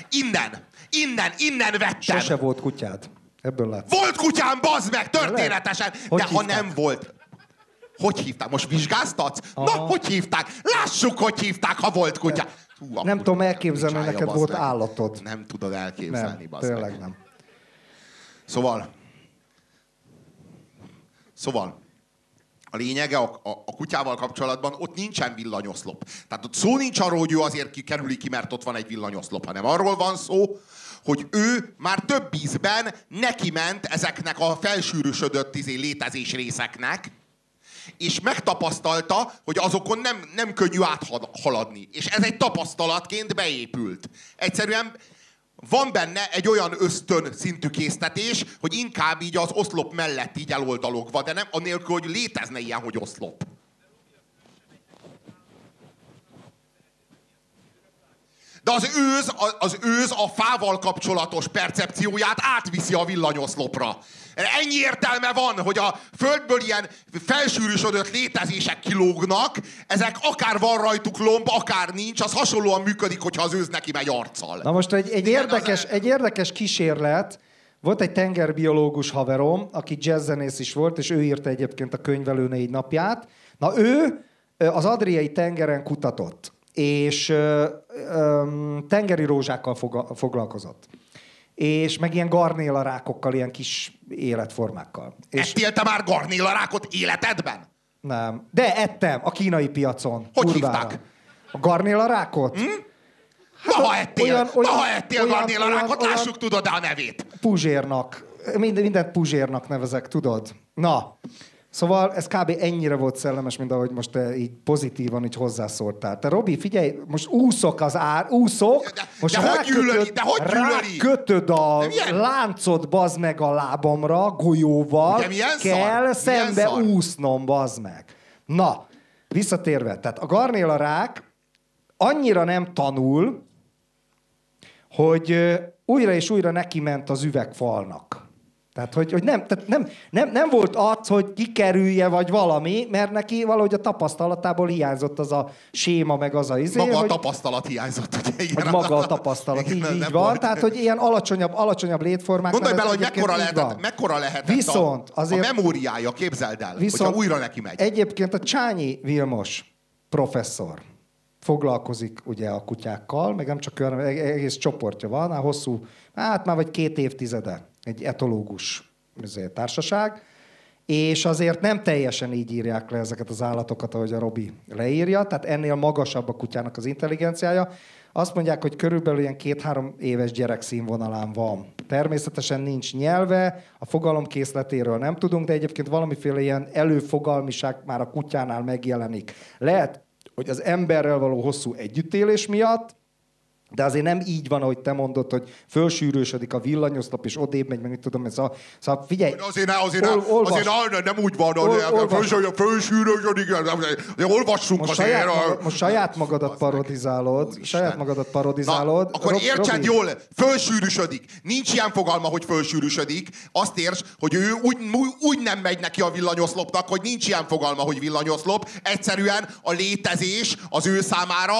Innen vettem. Sose volt kutyád. Ebből látszik. Volt kutyám, bazd meg, történetesen. De ha nem volt... Hogy hívták? Most vizsgáztatsz? Na, hogy hívták? Lássuk, hogy hívták, ha volt kutya. Nem tudom elképzelni, hogy neked volt állatod. Nem tudod elképzelni, bazd meg. Tényleg nem. Szóval a lényege a kutyával kapcsolatban, ott nincsen villanyoszlop. Tehát ott szó nincs arról, hogy ő azért kerüli ki, mert ott van egy villanyoszlop, hanem arról van szó, hogy ő már több ízben neki ment ezeknek a felsűrűsödött létezés részeknek, és megtapasztalta, hogy azokon nem könnyű áthaladni. És ez egy tapasztalatként beépült. Egyszerűen van benne egy olyan ösztön szintű késztetés, hogy inkább így az oszlop mellett így eloldalogva, de nem anélkül, hogy létezne ilyen, hogy oszlop. De az őz a fával kapcsolatos percepcióját átviszi a villanyoszlopra. Ennyi értelme van, hogy a Földből ilyen felsűrűsödött létezések kilógnak, ezek akár van rajtuk lomb, akár nincs, az hasonlóan működik, hogyha az őz neki megy arccal. Na most egy érdekes kísérlet. Volt egy tengerbiológus haverom, aki jazzzenész is volt, és ő írta egyébként a Könyvelő 4 napját. Na ő az Adriai tengeren kutatott, és tengeri rózsákkal foglalkozott. És meg ilyen garnélarákokkal, ilyen kis életformákkal. Ettél te már garnélarákot életedben? Nem. De ettem a kínai piacon. Hogy hívták? A garnélarákot? Ha ettél garnélarákot, lássuk, tudod a nevét. Puzsérnak. Mindent Puzsérnak nevezek, tudod? Na. Szóval ez kb. Ennyire volt szellemes, mint ahogy most te így pozitívan így hozzászóltál. Te Robi, figyelj, most úszok az úszok. Most de hogy gyűlöli? rákötöd a láncot, bazd meg a lábamra, golyóval. Kell szembe úsznom, bazd meg. Na, visszatérve. Tehát a garnélarák annyira nem tanul, hogy újra és újra neki ment az üvegfalnak. Tehát, hogy nem volt az, hogy kikerülje vagy valami, mert neki valahogy a tapasztalatából hiányzott az a séma, meg az a izé. Maga a hogy, tapasztalat hiányzott. Ugye, igen, hogy maga a tapasztalat, így van. volt. Tehát, hogy ilyen alacsonyabb létformák. Gondolj bele, hogy mekkora lehetett viszont a memóriája, képzeld el, hogyha újra neki megy. Egyébként a Csányi Vilmos professzor foglalkozik ugye a kutyákkal, meg nem csak olyan, egész csoportja van, hosszú, már vagy 2 évtizede egy etológus társaság, és azért nem teljesen így írják le ezeket az állatokat, ahogy a Robi leírja, tehát ennél magasabb a kutyának az intelligenciája. Azt mondják, hogy körülbelül ilyen 2-3 éves gyerek színvonalán van. Természetesen nincs nyelve, a fogalomkészletéről nem tudunk, de egyébként valamiféle ilyen előfogalmiság már a kutyánál megjelenik. Lehet, hogy az emberrel való hosszú együttélés miatt, de azért nem így van, ahogy te mondod, hogy fölsűrűsödik a villanyoszlop, és odébb megy, meg mit tudom, szóval figyelj, azért nem úgy van, fölsűrűsödik, olvassunk azért. Most saját magadat parodizálod. Na, akkor értsed jól, fölsűrűsödik. Nincs ilyen fogalma, hogy fölsűrűsödik. Azt érts, hogy ő úgy nem megy neki a villanyoszlopnak, hogy nincs ilyen fogalma, hogy villanyoszlop. Egyszerűen a létezés az ő számára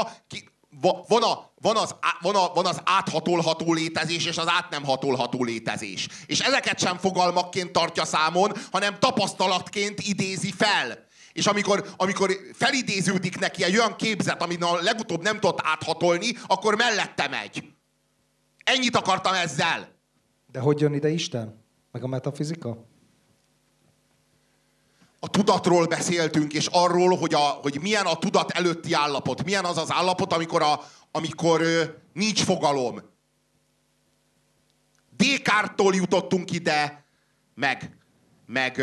van az áthatolható létezés, és az át nem hatolható létezés. És ezeket sem fogalmakként tartja számon, hanem tapasztalatként idézi fel. És amikor felidéződik neki egy olyan képzet, amit a legutóbb nem tudott áthatolni, akkor mellette megy. Ennyit akartam ezzel. De hogy jön ide Isten? Meg a metafizika? A tudatról beszéltünk, és arról, hogy milyen a tudat előtti állapot. Milyen az az állapot, amikor nincs fogalom. Descartes-tól jutottunk ide, meg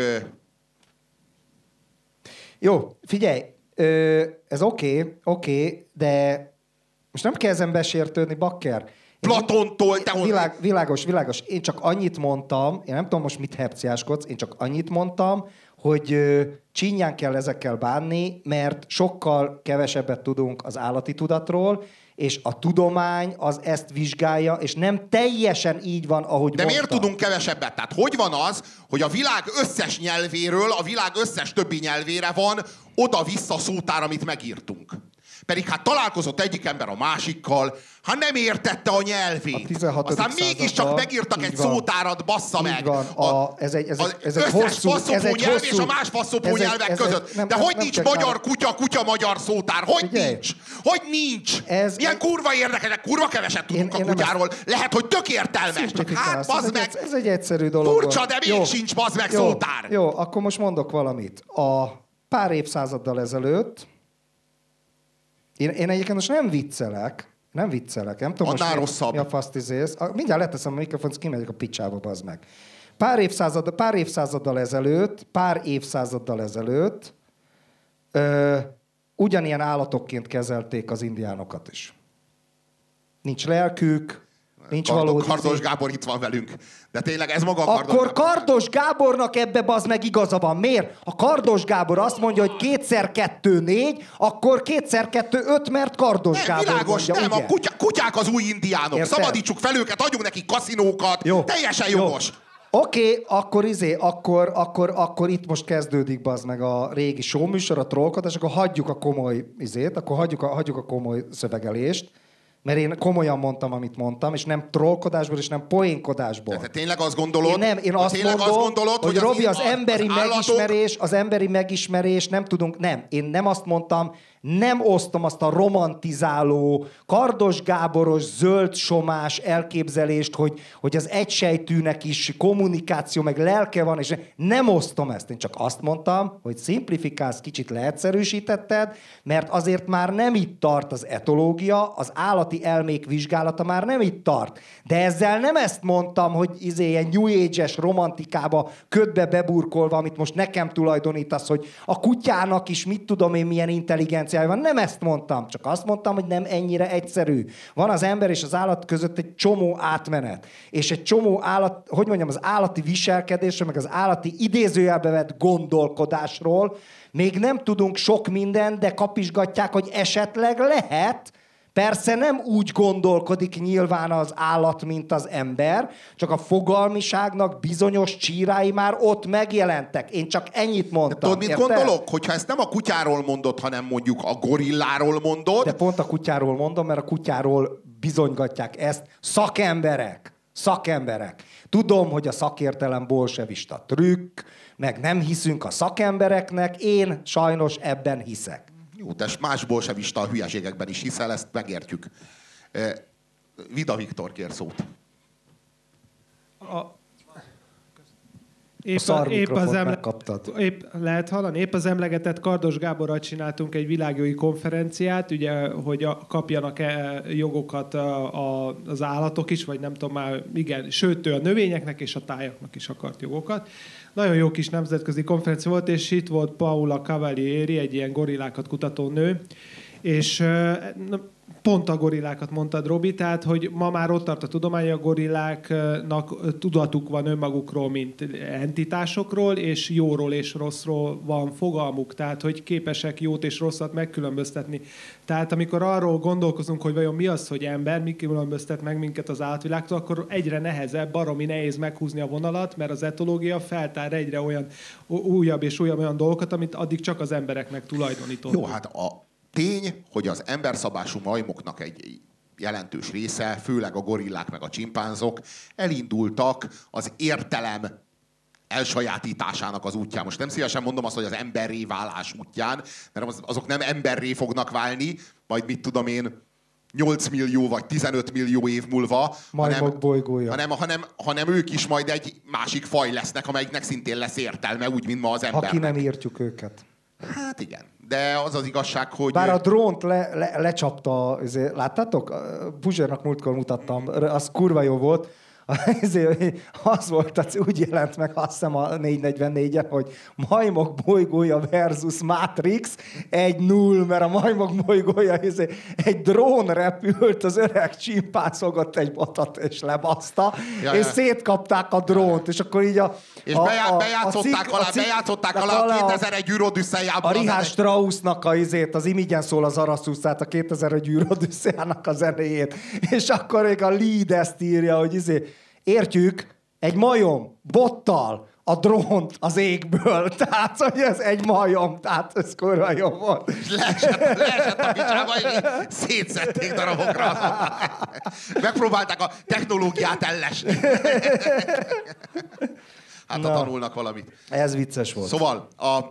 Jó, figyelj, ez oké, de most nem kell ezen besértődni, bakker. Platontól, Világos. Én csak annyit mondtam, én nem tudom most mit herciáskodsz, én csak annyit mondtam, hogy csínyán kell ezekkel bánni, mert sokkal kevesebbet tudunk az állati tudatról, és a tudomány az ezt vizsgálja, és nem teljesen így van, ahogy De mondtam. miért tudunk kevesebbet? Tehát hogy van az, hogy a világ összes nyelvéről, a világ összes többi nyelvére van oda-vissza szótár, amit megírtunk? Pedig hát találkozott egyik ember a másikkal, hát nem értette a nyelvét. Aztán mégiscsak megírtak egy szótárat, bassza meg. Ez egy összes hosszú, faszopó nyelv és a más faszopó nyelvek között. De hogy nincs magyar kutya-magyar szótár? Hogy nincs? Hogy nincs? Milyen kurva érdekesek, kurva keveset tudunk a kutyáról. Lehet, hogy tök értelmes. Csak hát, bazd meg. Ez egy egyszerű dolog. Furcsa, de még sincs, bazd meg, szótár. Jó, akkor most mondok valamit. A pár évszázaddal ezelőtt én egyébként most nem viccelek, nem tudom annál most rosszabb. Mi a faszt izész. Mindjárt leteszem a mikrofont, kimegyek a picsába, bazd meg. Pár évszázaddal ezelőtt ugyanilyen állatokként kezelték az indiánokat is. Nincs lelkük, nincs valódi... Kardos Gábor itt van velünk. De tényleg ez maga a Kardos Akkor Kardos Gábornak ebbe bazd meg igaza van. Miért? Ha Kardos Gábor azt mondja, hogy 2x2 4, akkor 2x2 5, mert Kardos Gábor világos, mondja, nem, ugye? a kutyák az új indiánok. Érted? Szabadítsuk fel őket, adjunk nekik kaszinókat. Jó. Teljesen jogos. Oké, akkor itt most kezdődik bazd meg a régi showműsor, a trollkodás, akkor hagyjuk a komoly akkor hagyjuk a komoly szövegelést. Mert én komolyan mondtam, amit mondtam, és nem trollkodásból, és nem poénkodásból. De te tényleg azt gondolod, én azt mondom, hogy Robi, az emberi megismerés, nem tudunk, én nem azt mondtam, nem osztom azt a romantizáló, Kardos Gáboros, zöld somás elképzelést, hogy az egysejtűnek is kommunikáció, meg lelke van, és nem osztom ezt. Én csak azt mondtam, hogy szimplifikálsz, kicsit leegyszerűsítetted, mert azért már nem itt tart az etológia, az állati elmék vizsgálata már nem itt tart. De ezzel nem ezt mondtam, hogy ilyen New Age-es romantikába ködbe beburkolva, amit most nekem tulajdonítasz, hogy a kutyának is mit tudom én milyen intelligenciája van. Nem ezt mondtam, csak azt mondtam, hogy nem ennyire egyszerű. Van az ember és az állat között egy csomó átmenet. És egy csomó az állati viselkedésről, meg az állati idézőjelbe vett gondolkodásról még nem tudunk sok mindent, de kapisgatják, hogy esetleg lehet. Persze nem úgy gondolkodik nyilván az állat, mint az ember, csak a fogalmiságnak bizonyos csírái már ott megjelentek. Én csak ennyit mondtam. Tudod, mit gondolok? Hogyha ezt nem a kutyáról mondod, hanem mondjuk a gorilláról mondod. De pont a kutyáról mondom, mert a kutyáról bizonygatják ezt szakemberek. Szakemberek. Tudom, hogy a szakértelem bolsevista trükk, meg nem hiszünk a szakembereknek, én sajnos ebben hiszek. Jó, de más bolsevista hülyeségekben is hiszel, ezt megértjük. Vida Viktor kér szót. Lehet hallani? Épp az emlegetett Kardos Gáborral csináltunk egy világjogi konferenciát, ugye, hogy kapjanak jogokat az állatok is, vagy nem tudom már, igen, sőt, ő a növényeknek és a tájaknak is akart jogokat. Nagyon jó kis nemzetközi konferencia volt, és itt volt Paula Cavalieri, egy ilyen gorillákat kutató nő, és pont a gorillákat mondtad, Robi, tehát, hogy ma már ott tart a tudomány, hogy a gorilláknak tudatuk van önmagukról, mint entitásokról, és jóról és rosszról van fogalmuk, tehát, hogy képesek jót és rosszat megkülönböztetni. Tehát, amikor arról gondolkozunk, hogy vajon mi az, hogy ember, mi különböztet meg minket az állatvilágtól, akkor egyre nehezebb, baromi nehéz meghúzni a vonalat, mert az etológia feltár egyre olyan újabb és újabb olyan dolgokat, amit addig csak az embereknek tulajdonított. Jó, hát a tény, hogy az emberszabású majmoknak egy jelentős része, főleg a gorillák meg a csimpánzok elindultak az értelem elsajátításának az útján. Most nem szívesen mondom azt, hogy az emberré válás útján, mert azok nem emberré fognak válni, majd mit tudom én, 8 millió vagy 15 millió év múlva, hanem ők is majd egy másik faj lesznek, amelyiknek szintén lesz értelme, úgy, mint ma az embernek. Ha ki nem értjük őket. Hát igen. De az az igazság, hogy... Bár a drónt lecsapta, láttátok? Puzsérnak múltkor mutattam, az kurva jó volt. Az volt, úgy jelent meg, azt hiszem a 444-en, hogy majmok bolygója versus Matrix 1-0, mert a majmok bolygója egy drón repült, az öreg csimpánzogott egy botot és lebaszta, és szétkapták a drónt, és akkor így bejátszották alá a 2001 űrodüsszejából. A Richard Straussnak az Imigyen szól az Araszuszát, a 2001 űrodüsszejának a zenéjét, és akkor még a lead ezt írja, hogy értjük, egy majom bottal a drónt az égből. Tehát, hogy ez egy majom, tehát ez kurva jó volt. Leesett a picsába, és szétszették darabokra. Megpróbálták a technológiát ellesni. Hát ha tanulnak valamit. Ez vicces volt. Szóval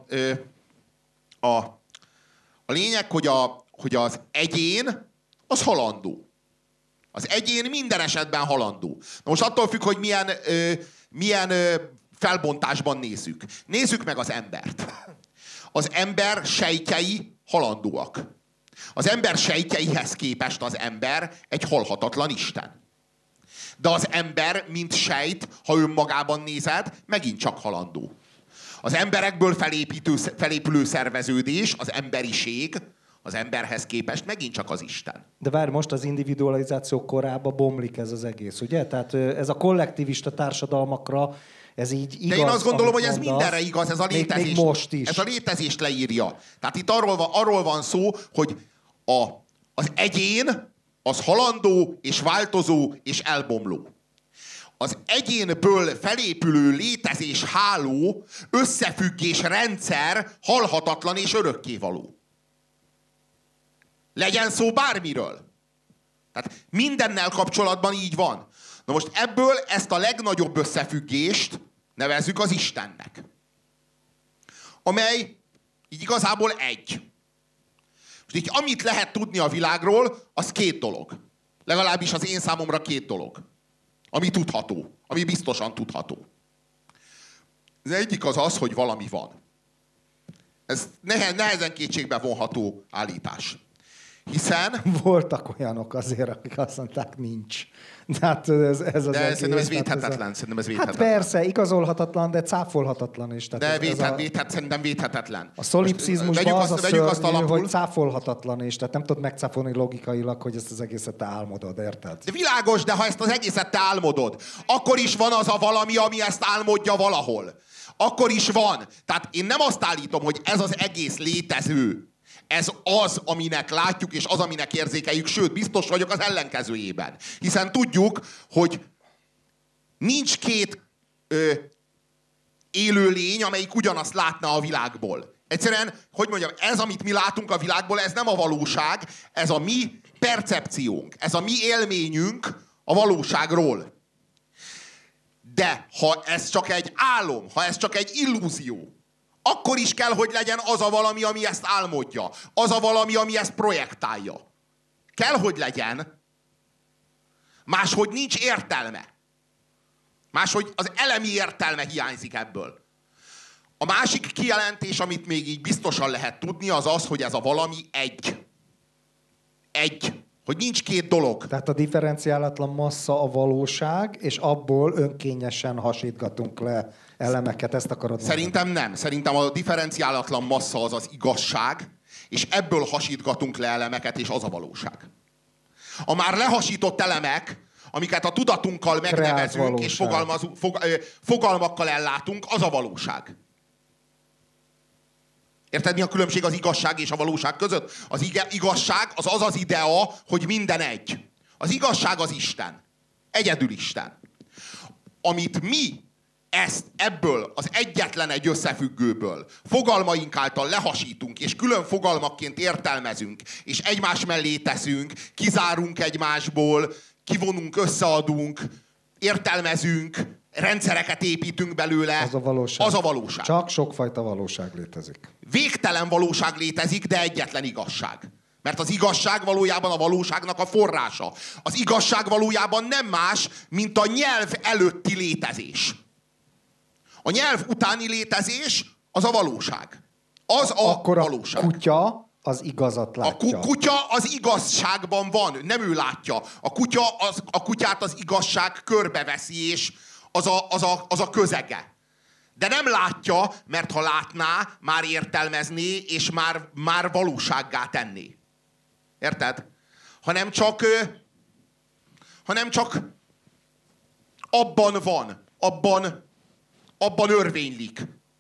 a lényeg, hogy az egyén az halandó. Az egyén minden esetben halandó. Na most attól függ, hogy milyen felbontásban nézzük. Nézzük meg az embert. Az ember sejtjei halandóak. Az ember sejtjeihez képest az ember egy halhatatlan isten. De az ember, mint sejt, ha önmagában nézed, megint csak halandó. Az emberekből felépülő szerveződés, az emberiség, az emberhez képest megint csak az Isten. De várj, most az individualizáció korába bomlik ez az egész, ugye? Tehát ez a kollektivista társadalmakra, ez így igaz. De én azt gondolom, hogy ez mindenre igaz, ez a létezés. Még most is. Ez a létezést leírja. Tehát itt arról van szó, hogy az egyén az halandó és változó és elbomló. Az egyénből felépülő létezés háló, összefüggés rendszer halhatatlan és örökkévaló. Legyen szó bármiről. Tehát mindennel kapcsolatban így van. Na most ebből ezt a legnagyobb összefüggést nevezzük az Istennek. Amely így igazából egy. Most így amit lehet tudni a világról, az két dolog. Legalábbis az én számomra két dolog. Ami tudható. Ami biztosan tudható. Az egyik az, hogy valami van. Ez nehezen kétségbe vonható állítás. Hiszen... Voltak olyanok azért, akik azt mondták, nincs. Hát ez az de egész, szerintem ez védhetetlen. Hát persze, igazolhatatlan, de cáfolhatatlan is. Tehát de szerintem védhetetlen. A szolipszizmusban az a szörnyű, hogy cáfolhatatlan is. Tehát nem tudod megcáfolni logikailag, hogy ezt az egészet te álmodod, érted? De világos, de ha ezt az egészet te álmodod, akkor is van az a valami, ami ezt álmodja valahol. Akkor is van. Tehát én nem azt állítom, hogy ez az egész létező. Ez az, aminek látjuk, és az, aminek érzékeljük, sőt, biztos vagyok az ellenkezőjében. Hiszen tudjuk, hogy nincs két élőlény, amelyik ugyanazt látna a világból. Egyszerűen, hogy mondjam, ez, amit mi látunk a világból, ez nem a valóság, ez a mi percepciónk, ez a mi élményünk a valóságról. De ha ez csak egy álom, ha ez csak egy illúzió, akkor is kell, hogy legyen az a valami, ami ezt álmodja. Az a valami, ami ezt projektálja. Kell, hogy legyen. Máshogy nincs értelme. Máshogy az elemi értelme hiányzik ebből. A másik kijelentés, amit még így biztosan lehet tudni, az az, hogy ez a valami egy. Egy. Hogy nincs két dolog. Tehát a differenciálatlan massza a valóság, és abból önkényesen hasítgatunk le elemeket, ezt akarod mondani? Szerintem nem. Szerintem a differenciálatlan massza az az igazság, és ebből hasítgatunk le elemeket, és az a valóság. A már lehasított elemek, amiket a tudatunkkal megnevezünk, és fogalmakkal ellátunk, az a valóság. Érted, mi a különbség az igazság és a valóság között? Az igazság az az az idea, hogy minden egy. Az igazság az Isten. Egyedül Isten. Amit mi ebből az egyetlen egy összefüggőből fogalmaink által lehasítunk, és külön fogalmakként értelmezünk, és egymás mellé teszünk, kizárunk egymásból, kivonunk, összeadunk, értelmezünk, rendszereket építünk belőle. Az a valóság. Az a valóság. Csak sokfajta valóság létezik. Végtelen valóság létezik, de egyetlen igazság. Mert az igazság valójában a valóságnak a forrása. Az igazság valójában nem más, mint a nyelv előtti létezés. A nyelv utáni létezés az a valóság. Az a akkor valóság. A kutya az igazat látja. A kutya az igazságban van, nem ő látja. A kutyát az igazság körbeveszi, és az a közege. De nem látja, mert ha látná, már értelmezné, és már valósággá tenné. Érted? Hanem csak abban van, abban örvénylik.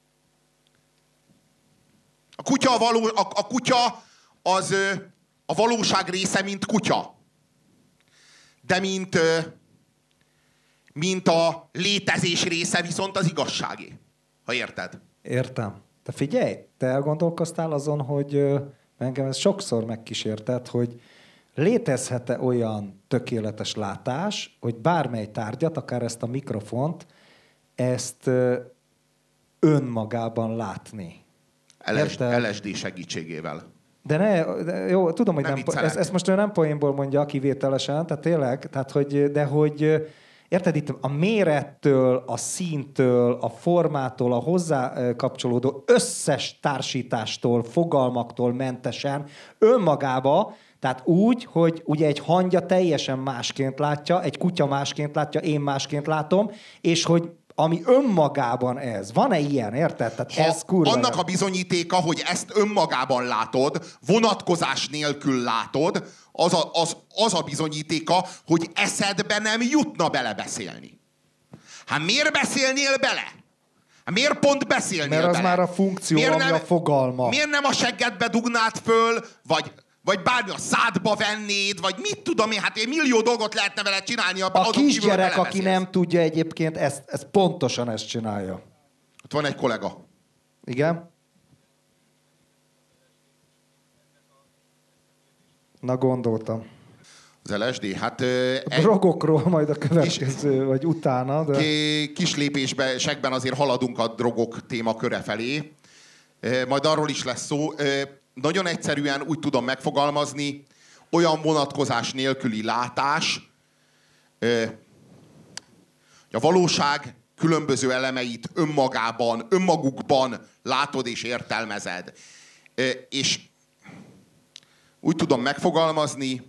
A kutya az a valóság része, mint kutya. De mint a létezés része viszont az igazságé. Ha érted? Értem. De figyelj, te elgondolkoztál azon, hogy engem ez sokszor megkísértett, hogy létezhet-e olyan tökéletes látás, hogy bármely tárgyat, akár ezt a mikrofont, ezt önmagában látni. LSD segítségével. De jó, tudom, hogy ezt most ő nem poénból mondja kivételesen, tehát tényleg, tehát hogy érted, itt a mérettől, a színtől, a formától, a hozzá kapcsolódó összes társítástól, fogalmaktól mentesen önmagába, tehát úgy, hogy ugye egy hangya teljesen másként látja, egy kutya másként látja, én másként látom, és hogy ami önmagában ez. Van-e ilyen, érted? Tehát ez kurva. Annak a bizonyítéka, hogy ezt önmagában látod, vonatkozás nélkül látod, az a bizonyítéka, hogy eszedbe nem jutna belebeszélni. Hát miért beszélnél bele? Hát miért pont beszélnél bele? Mert az már a funkció, ami a fogalma. Miért nem a seggedbe dugnád föl, vagy bármi a szádba vennéd, vagy mit tudom én, hát egy millió dolgot lehetne vele csinálni. A kisgyerek, aki nem tudja egyébként, ezt pontosan ezt csinálja. Ott van egy kollega. Igen? Na, gondoltam. Az LSD, hát... Drogokról majd a következő, vagy utána. De... Kis lépésben azért haladunk a drogok témaköre felé. Majd arról is lesz szó. Nagyon egyszerűen úgy tudom megfogalmazni, olyan vonatkozás nélküli látás, hogy a valóság különböző elemeit önmagukban látod és értelmezed. És úgy tudom megfogalmazni,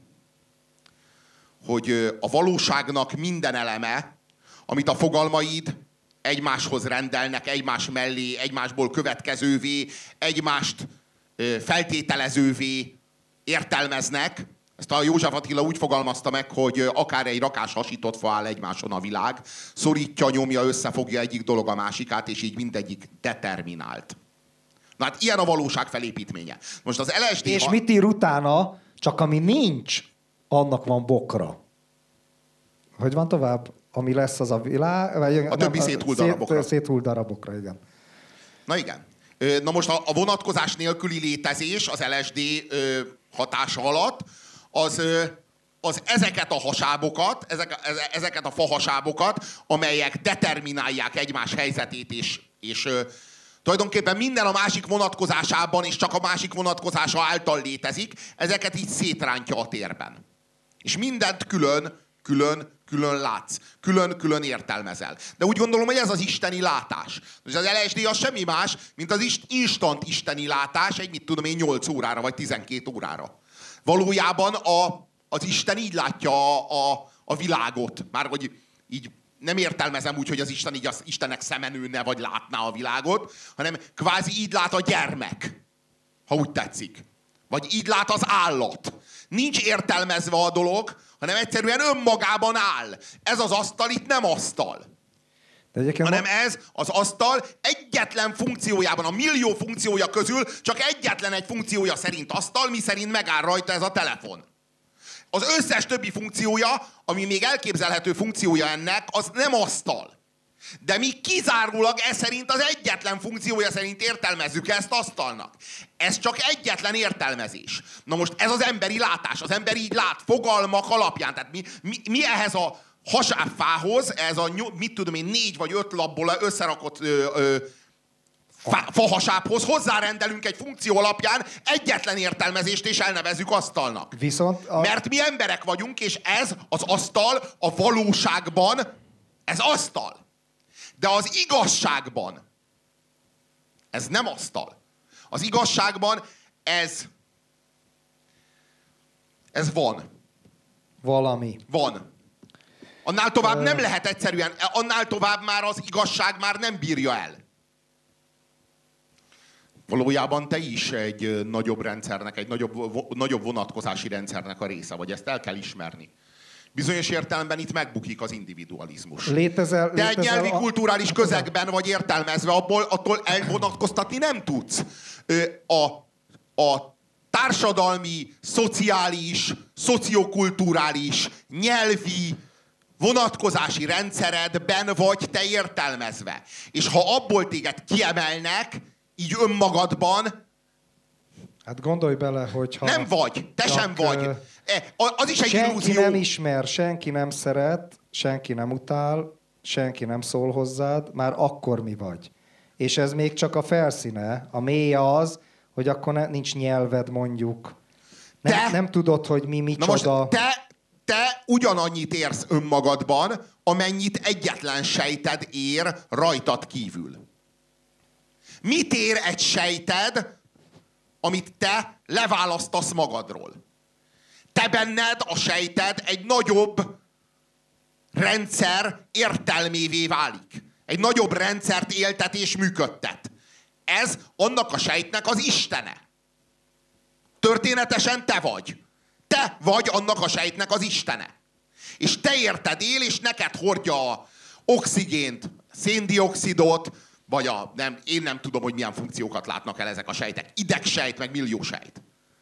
hogy a valóságnak minden eleme, amit a fogalmaid egymáshoz rendelnek, egymás mellé, egymásból következővé, egymást feltételezővé értelmeznek. Ezt a József Attila úgy fogalmazta meg, hogy akár egy rakás hasított fa áll egymáson a világ, szorítja, nyomja, összefogja egyik dolog a másikát, és így mindegyik determinált. Na hát ilyen a valóság felépítménye. Most az LSD... És mit ír utána? Csak ami nincs, annak van bokra. Hogy van tovább? Ami lesz, az a világ... A többi széthull darabokra. Széthull darabokra, igen. Na igen. Na most a vonatkozás nélküli létezés az LSD hatása alatt, az ezeket a hasábokat, ezeket a fahasábokat, amelyek determinálják egymás helyzetét, és tulajdonképpen minden a másik vonatkozásában, és csak a másik vonatkozása által létezik, ezeket így szétrántja a térben. És mindent külön látsz, külön értelmezel. De úgy gondolom, hogy ez az isteni látás. Az LSD az semmi más, mint az instant isteni látás, egy 8 órára, vagy 12 órára. Valójában az Isten így látja a világot. Már hogy így nem értelmezem úgy, hogy az Isten így az Istennek szemen ülne, vagy látná a világot, hanem kvázi így lát a gyermek, ha úgy tetszik. Vagy így lát az állat. Nincs értelmezve a dolog, hanem egyszerűen önmagában áll. Ez az asztal itt nem asztal. Hanem ez az asztal egyetlen funkciójában, a millió funkciója közül csak egyetlen egy funkciója szerint asztal, mi szerint megáll rajta ez a telefon. Az összes többi funkciója, ami még elképzelhető funkciója ennek, az nem asztal. De mi kizárólag ez szerint az egyetlen funkciója szerint értelmezzük ezt asztalnak. Ez csak egyetlen értelmezés. Na most ez az emberi látás. Az ember így lát fogalmak alapján. Tehát mi ehhez a hasábfához, ez a 4 vagy 5 labból összerakott fahasábhoz hozzárendelünk egy funkció alapján egyetlen értelmezést, és elnevezzük asztalnak. Mert mi emberek vagyunk, és ez az asztal a valóságban, ez asztal. De az igazságban ez nem asztal. Az igazságban ez van. Valami. Van. Annál tovább nem lehet egyszerűen, annál tovább már az igazság már nem bírja el. Valójában te is egy nagyobb rendszernek, egy nagyobb vonatkozási rendszernek a része vagy, ezt el kell ismerni. Bizonyos értelemben itt megbukik az individualizmus. Te egy nyelvi kulturális közegben vagy értelmezve, attól elvonatkoztatni nem tudsz. A társadalmi, szociális, szociokulturális, nyelvi vonatkozási rendszeredben vagy te értelmezve. És ha abból téged kiemelnek, így önmagadban, hát gondolj bele, hogyha... Nem vagy, te sem vagy. Az is egy illúzió. Senki nem ismer, senki nem szeret, senki nem utál, senki nem szól hozzád, már akkor mi vagy. És ez még csak a felszíne. A mélye az, hogy akkor nincs nyelved mondjuk. Nem tudod, hogy micsoda. Na most te ugyanannyit érsz önmagadban, amennyit egyetlen sejted ér rajtad kívül. Mit ér egy sejted, amit te leválasztasz magadról? Te benned, a sejted egy nagyobb rendszer értelmévé válik. Egy nagyobb rendszert éltet és működtet. Ez annak a sejtnek az istene. Történetesen te vagy. Te vagy annak a sejtnek az istene. És te érted él, és neked hordja a oxigént, széndioxidot, vagy én nem tudom, hogy milyen funkciókat látnak el ezek a sejtek. Idegsejt, meg milliósejt.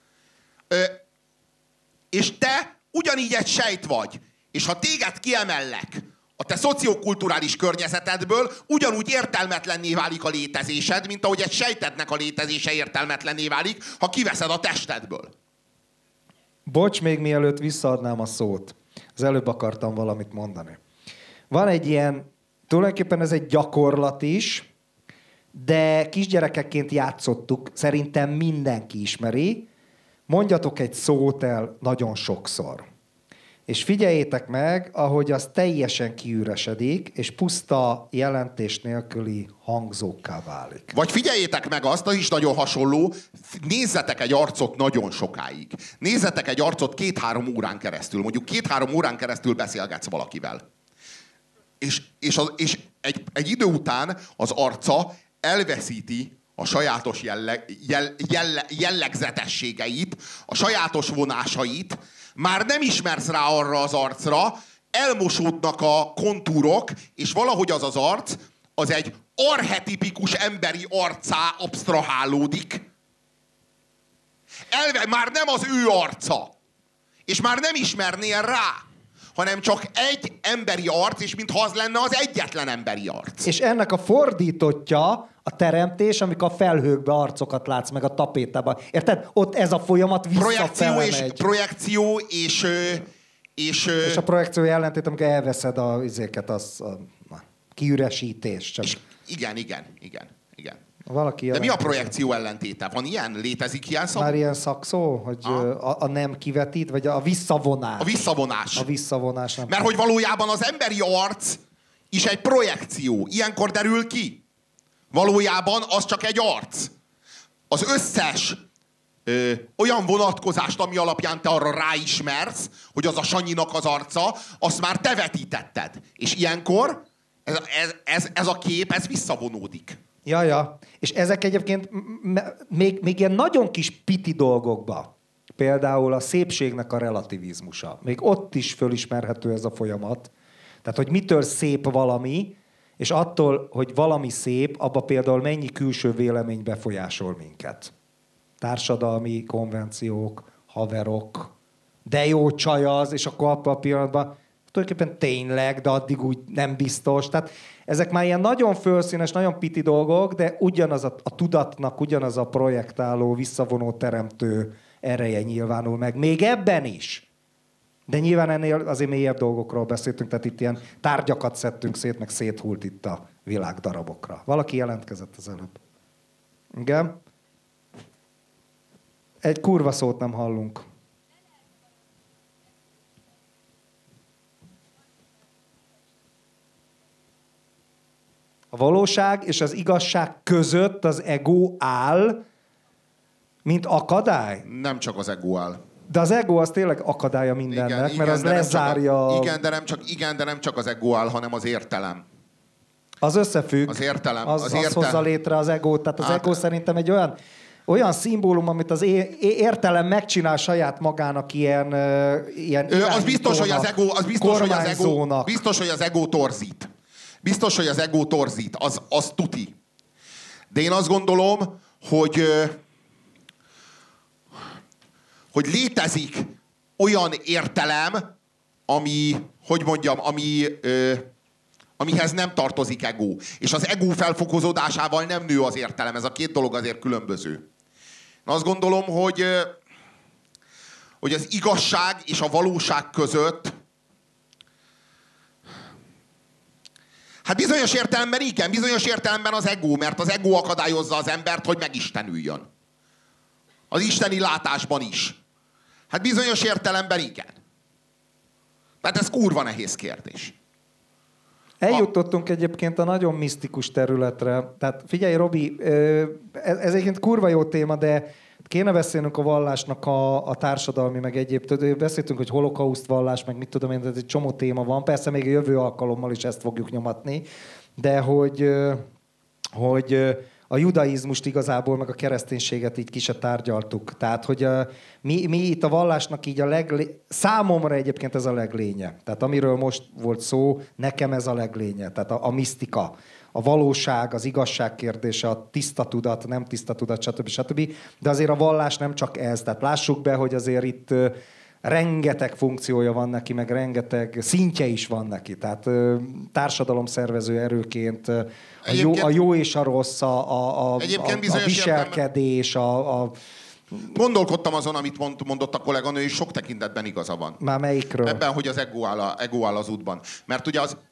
És te ugyanígy egy sejt vagy. És ha téged kiemellek a te szociokulturális környezetedből, ugyanúgy értelmetlenné válik a létezésed, mint ahogy egy sejtednek a létezése értelmetlenné válik, ha kiveszed a testedből. Bocs, még mielőtt visszaadnám a szót. Az előbb akartam valamit mondani. Van egy ilyen, tulajdonképpen ez egy gyakorlat is, de kisgyerekekként játszottuk, szerintem mindenki ismeri. Mondjatok egy szót el nagyon sokszor. És figyeljétek meg, ahogy az teljesen kiüresedik, és puszta jelentés nélküli hangzókká válik. Vagy figyeljétek meg azt, az is nagyon hasonló, nézzetek egy arcot nagyon sokáig. Nézzetek egy arcot 2-3 órán keresztül. Mondjuk 2-3 órán keresztül beszélgetsz valakivel. És egy idő után az arca elveszíti a sajátos jellegzetességeit, a sajátos vonásait, már nem ismersz rá arra az arcra, elmosódnak a kontúrok, és valahogy az az arc, az egy archetipikus emberi arccá absztrahálódik. Már nem az ő arca. És már nem ismernél rá, hanem csak egy emberi arc, és mintha az lenne az egyetlen emberi arc. És ennek a fordítottja a teremtés, amikor a felhőkbe arcokat látsz meg a tapétában. Érted? Ott ez a folyamat visszafele megy. Projekció és a projekció ellentét, amikor elveszed a kiüresítés. Csak. És igen. Valaki de mi a projekció ellentéte? Van ilyen? Létezik ilyen szó? Már ilyen szakszó, hogy a nem kivetít, vagy a visszavonás. A visszavonás. A visszavonás. Mert hogy valójában az emberi arc is egy projekció. Ilyenkor derül ki. Valójában az csak egy arc. Az összes olyan vonatkozást, ami alapján te arra ráismersz, hogy az a Sanyinak az arca, azt már te vetítetted. És ilyenkor ez a kép, ez visszavonódik. Ja. És ezek egyébként még ilyen nagyon kis piti dolgokba, például a szépségnek a relativizmusa. Még ott is fölismerhető ez a folyamat. Tehát, hogy mitől szép valami, és attól, hogy valami szép, abba például mennyi külső vélemény befolyásol minket. Társadalmi konvenciók, haverok, de jó csaj az, és akkor abban a pillanatban tulajdonképpen tényleg, de addig úgy nem biztos. Tehát ezek már ilyen nagyon fölszínes, nagyon piti dolgok, de ugyanaz a tudatnak, ugyanaz a projektáló, visszavonó, teremtő ereje nyilvánul meg. Még ebben is. De nyilván ennél azért mélyebb dolgokról beszéltünk, tehát itt ilyen tárgyakat szedtünk szét, meg széthult itt a világdarabokra. Valaki jelentkezett az előbb. Igen? Egy kurva szót nem hallunk. A valóság és az igazság között az ego áll, mint akadály? Nem csak az ego áll. De az ego az tényleg akadálya mindennek, igen, mert az lezárja... Igen, de nem csak az ego áll, hanem az értelem. Az összefügg. Az értelem. Az hozza létre az egót. Tehát az ego szerintem egy olyan szimbólum, amit az értelem megcsinál saját magának ilyen az biztos, hogy az ego torzít. Biztos, hogy az ego torzít. Az tuti. De én azt gondolom, hogy létezik olyan értelem, amihez nem tartozik ego. És az ego felfokozódásával nem nő az értelem. Ez a két dolog azért különböző. Én azt gondolom, hogy az igazság és a valóság között hát bizonyos értelemben igen, bizonyos értelemben az ego, mert az ego akadályozza az embert, hogy megistenüljön. Az isteni látásban is. Hát bizonyos értelemben igen. Tehát ez kurva nehéz kérdés. Eljutottunk egyébként a nagyon misztikus területre. Tehát figyelj, Robi, ez egyébként kurva jó téma, de kéne beszélnünk a vallásnak a társadalmi, meg egyéb. Beszéltünk, hogy holokauszt vallás, meg mit tudom én, ez egy csomó téma van. Persze még a jövő alkalommal is ezt fogjuk nyomatni. De hogy a judaizmust igazából, meg a kereszténységet így ki se tárgyaltuk. Tehát, hogy mi itt a vallásnak így számomra egyébként ez a leglénye. Tehát amiről most volt szó, nekem ez a leglénye. Tehát a misztika, a valóság, az igazság kérdése, a tiszta tudat, nem tiszta tudat, stb. De azért a vallás nem csak ez. Tehát lássuk be, hogy azért itt rengeteg funkciója van neki, meg rengeteg szintje is van neki. Tehát társadalomszervező erőként a jó és a rossz, a viselkedés, Gondolkodtam azon, amit mondott a kolléganő, és sok tekintetben igaza van. Már melyikről? Ebben, hogy az ego áll az útban. Mert ugye az...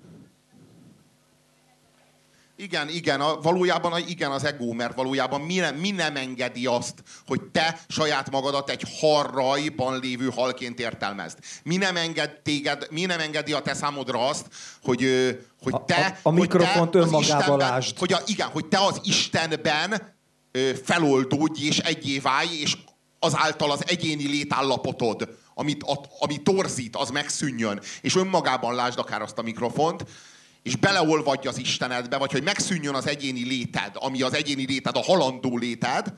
Igen, valójában igen az ego, mert valójában mi nem engedi azt, hogy te saját magadat egy harrajban lévő halként értelmezd. Mi nem engedi a te számodra azt, hogy te... A mikrofont önmagába lásd. Hogy te az Istenben feloldódj és egyé válj, és azáltal az egyéni létállapotod, ami torzít, az megszűnjön. És önmagában lásd akár azt a mikrofont, és beleolvadj az Istenedbe, vagy hogy megszűnjön az egyéni léted, ami az egyéni léted, a halandó léted.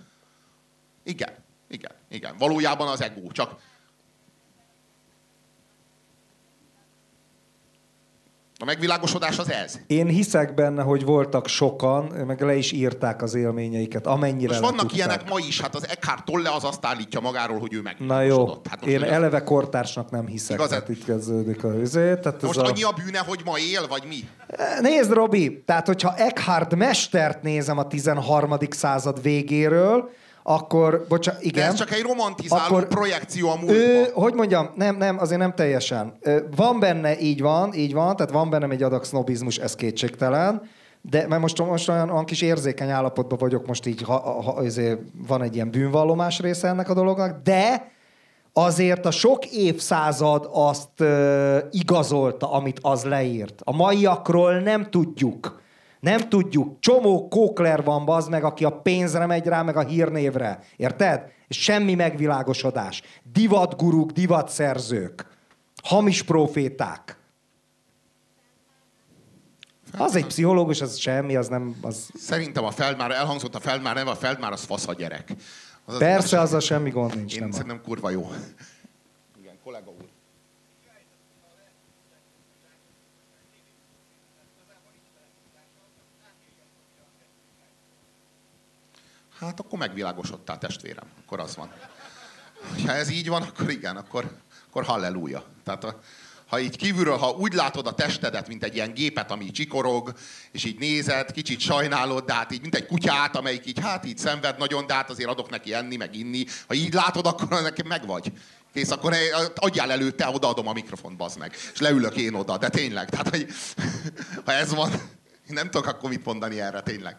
Igen. Valójában az ego. Csak A megvilágosodás az ez. Én hiszek benne, hogy voltak sokan, meg le is írták az élményeiket, amennyire most vannak tudták. ilyenek ma is, hát az Eckhart Tolle az azt állítja magáról, hogy ő Na megvilágosodott. jó, Hát én eleve kortársnak nem hiszek. Igaz, Hát itt kezdődik a üzét. most annyi a bűne, hogy ma él, vagy mi? Nézd, Robi, tehát hogyha Eckhart mestert nézem a 13. század végéről, akkor, igen. De ez csak egy romantizáló akkor projekció a múltba. Hogy mondjam, nem, azért nem teljesen. Van benne, így van, tehát van bennem egy adag sznobizmus, ez kétségtelen, de mert most olyan kis érzékeny állapotban vagyok, most így azért van egy ilyen bűnvallomás része ennek a dolognak, de azért a sok évszázad azt igazolta, amit az leírt. A maiakról nem tudjuk. Nem tudjuk. Csomó kókler van, bazd meg, aki a pénzre megy rá, meg a hírnévre. Érted? És semmi megvilágosodás. Divatguruk, divatszerzők. Hamis proféták. Az egy pszichológus, az semmi, az nem... Az... Szerintem elhangzott a Feldmár neve, a Feldmár az fasz a gyerek. Persze, azzal semmi gond nincs. Én szerintem kurva jó. Igen, kollega úr. Hát akkor megvilágosodtál, testvérem. Akkor az van. Ha ez így van, akkor igen, akkor halleluja. Tehát ha így kívülről, ha úgy látod a testedet, mint egy ilyen gépet, ami csikorog, és így nézed, kicsit sajnálod, de hát így, mint egy kutyát, amelyik így, hát így szenved nagyon, de hát azért adok neki enni, meg inni. Ha így látod, akkor nekem megvagy. Kész, akkor adjál előtte, odaadom a mikrofont, bazd meg. És leülök én oda, de tényleg. Tehát, hogy, ha ez van, én nem tudok akkor mit mondani erre, tényleg.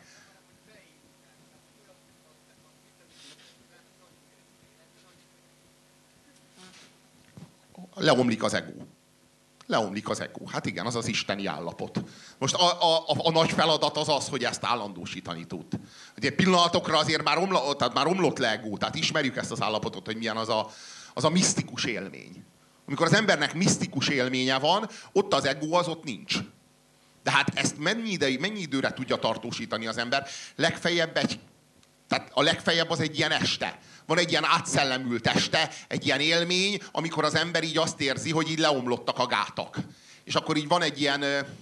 Leomlik az ego. Leomlik az ego. Hát igen, az az isteni állapot. Most a nagy feladat az az, hogy ezt állandósítani tud. Ugye pillanatokra azért már omlott le ego, tehát ismerjük ezt az állapotot, hogy milyen az a misztikus élmény. Amikor az embernek misztikus élménye van, ott az ego az ott nincs. De hát ezt mennyi időre tudja tartósítani az ember? Tehát a legfeljebb az egy ilyen este. Van egy ilyen átszellemült este, egy ilyen élmény, amikor az ember így azt érzi, hogy így leomlottak a gátak. És akkor így van egy ilyen...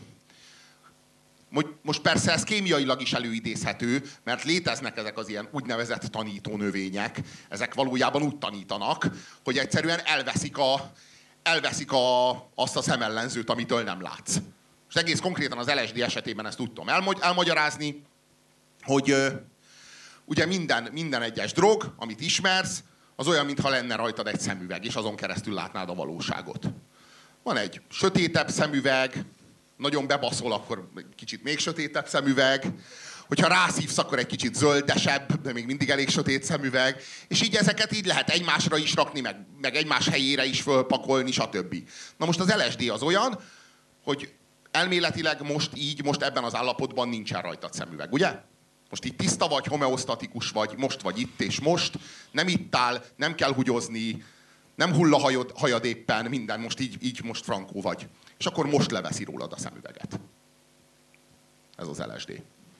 Most persze ez kémiailag is előidézhető, mert léteznek ezek az ilyen úgynevezett tanítónövények. Ezek valójában úgy tanítanak, hogy egyszerűen elveszik azt a szemellenzőt, amitől nem látsz. És egész konkrétan az LSD esetében ezt tudtam elmagyarázni, hogy... Ugye minden egyes drog, amit ismersz, az olyan, mintha lenne rajtad egy szemüveg, és azon keresztül látnád a valóságot. Van egy sötétebb szemüveg, nagyon bebaszol, akkor kicsit még sötétebb szemüveg. Hogyha rászívsz, akkor egy kicsit zöldesebb, de még mindig elég sötét szemüveg. És így ezeket így lehet egymásra is rakni, meg egymás helyére is fölpakolni, stb. Na most az LSD az olyan, hogy elméletileg most ebben az állapotban nincsen rajtad szemüveg, ugye? Most itt tiszta vagy, homeosztatikus vagy, most vagy itt és most, nem ittál, nem kell hugyozni, nem hull a hajad éppen, minden, most frankó vagy. És akkor most leveszi rólad a szemüveget. Ez az LSD.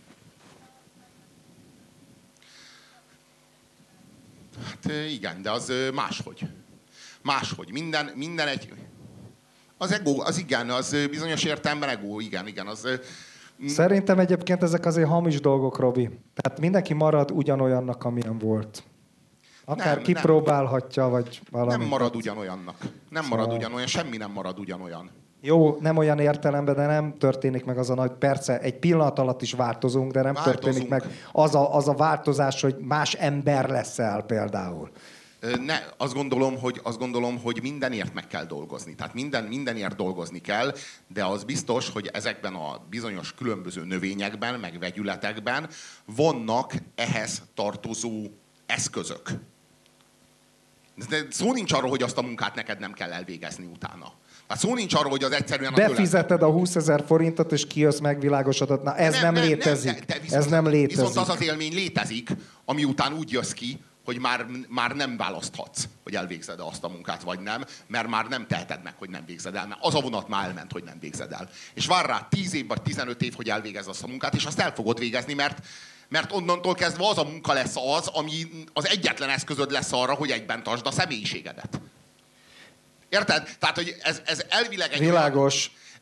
Hát igen, de az máshogy. Máshogy. Minden egy... Az ego, az igen, az bizonyos értelemben ego, igen, az... Szerintem egyébként ezek azért hamis dolgok, Robi. Tehát mindenki marad ugyanolyannak, amilyen volt. Akár kipróbálhatja, vagy valami. Nem marad ugyanolyannak. Nem marad ugyanolyan, semmi nem marad ugyanolyan. Jó, nem olyan értelemben, de nem történik meg az a nagy, perce, egy pillanat alatt is változunk, de nem történik meg az a változás, hogy más ember leszel például. Azt gondolom, hogy mindenért meg kell dolgozni. Tehát mindenért dolgozni kell, de az biztos, hogy ezekben a bizonyos különböző növényekben, meg vegyületekben vannak ehhez tartozó eszközök. De szó nincs arról, hogy azt a munkát neked nem kell elvégezni utána. Hát szó nincs arról, hogy az egyszerűen... Befizeted a 20 000 forintot, és kijössz megvilágosodott. Na, ez nem létezik. Ez nem létezik. Viszont az az élmény létezik, ami után úgy jössz ki, hogy már nem választhatsz, hogy elvégzed azt a munkát, vagy nem, mert már nem teheted meg, hogy nem végzed el, mert az a vonat már elment, hogy nem végzed el. És vár rá 10 év vagy 15 év, hogy elvégezd azt a munkát, és azt el fogod végezni, mert onnantól kezdve az a munka lesz az, ami az egyetlen eszközöd lesz arra, hogy egyben tartsd a személyiségedet. Érted? Tehát, hogy ez elvileg egy világos.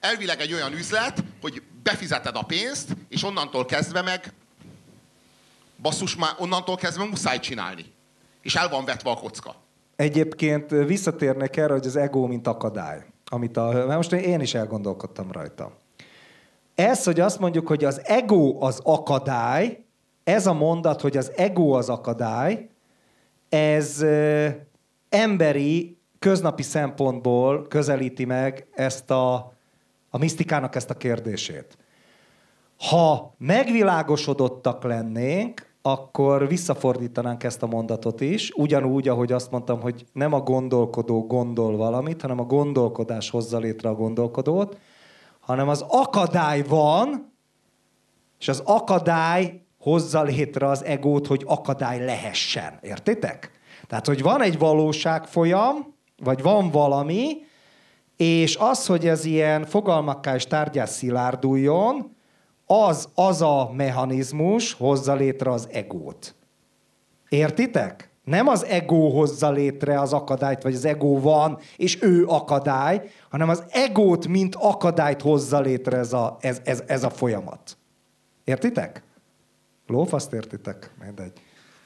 elvileg egy olyan üzlet, hogy befizeted a pénzt, és onnantól kezdve meg basszus, már onnantól kezdve muszáj csinálni. És el van vetve a kocka. Egyébként visszatérnék erre, hogy az ego mint akadály. Mert most én is elgondolkodtam rajta. Ez, hogy azt mondjuk, hogy az ego az akadály, ez a mondat, hogy az ego az akadály, ez emberi, köznapi szempontból közelíti meg ezt a misztikának ezt a kérdését. Ha megvilágosodottak lennénk, akkor visszafordítanánk ezt a mondatot is, ugyanúgy, ahogy azt mondtam, hogy nem a gondolkodó gondol valamit, hanem a gondolkodás hozza létre a gondolkodót, hanem az akadály van, és az akadály hozza létre az egót, hogy akadály lehessen. Értitek? Tehát, hogy van egy valóságfolyam, vagy van valami, és az, hogy ez ilyen fogalmakká és tárgyá szilárduljon, az a mechanizmus hozza létre az egót. Értitek? Nem az ego hozza létre az akadályt, vagy az ego van, és ő akadály, hanem az egót, mint akadályt hozza létre ez a folyamat. Értitek? Lófaszt értitek? Mindegy.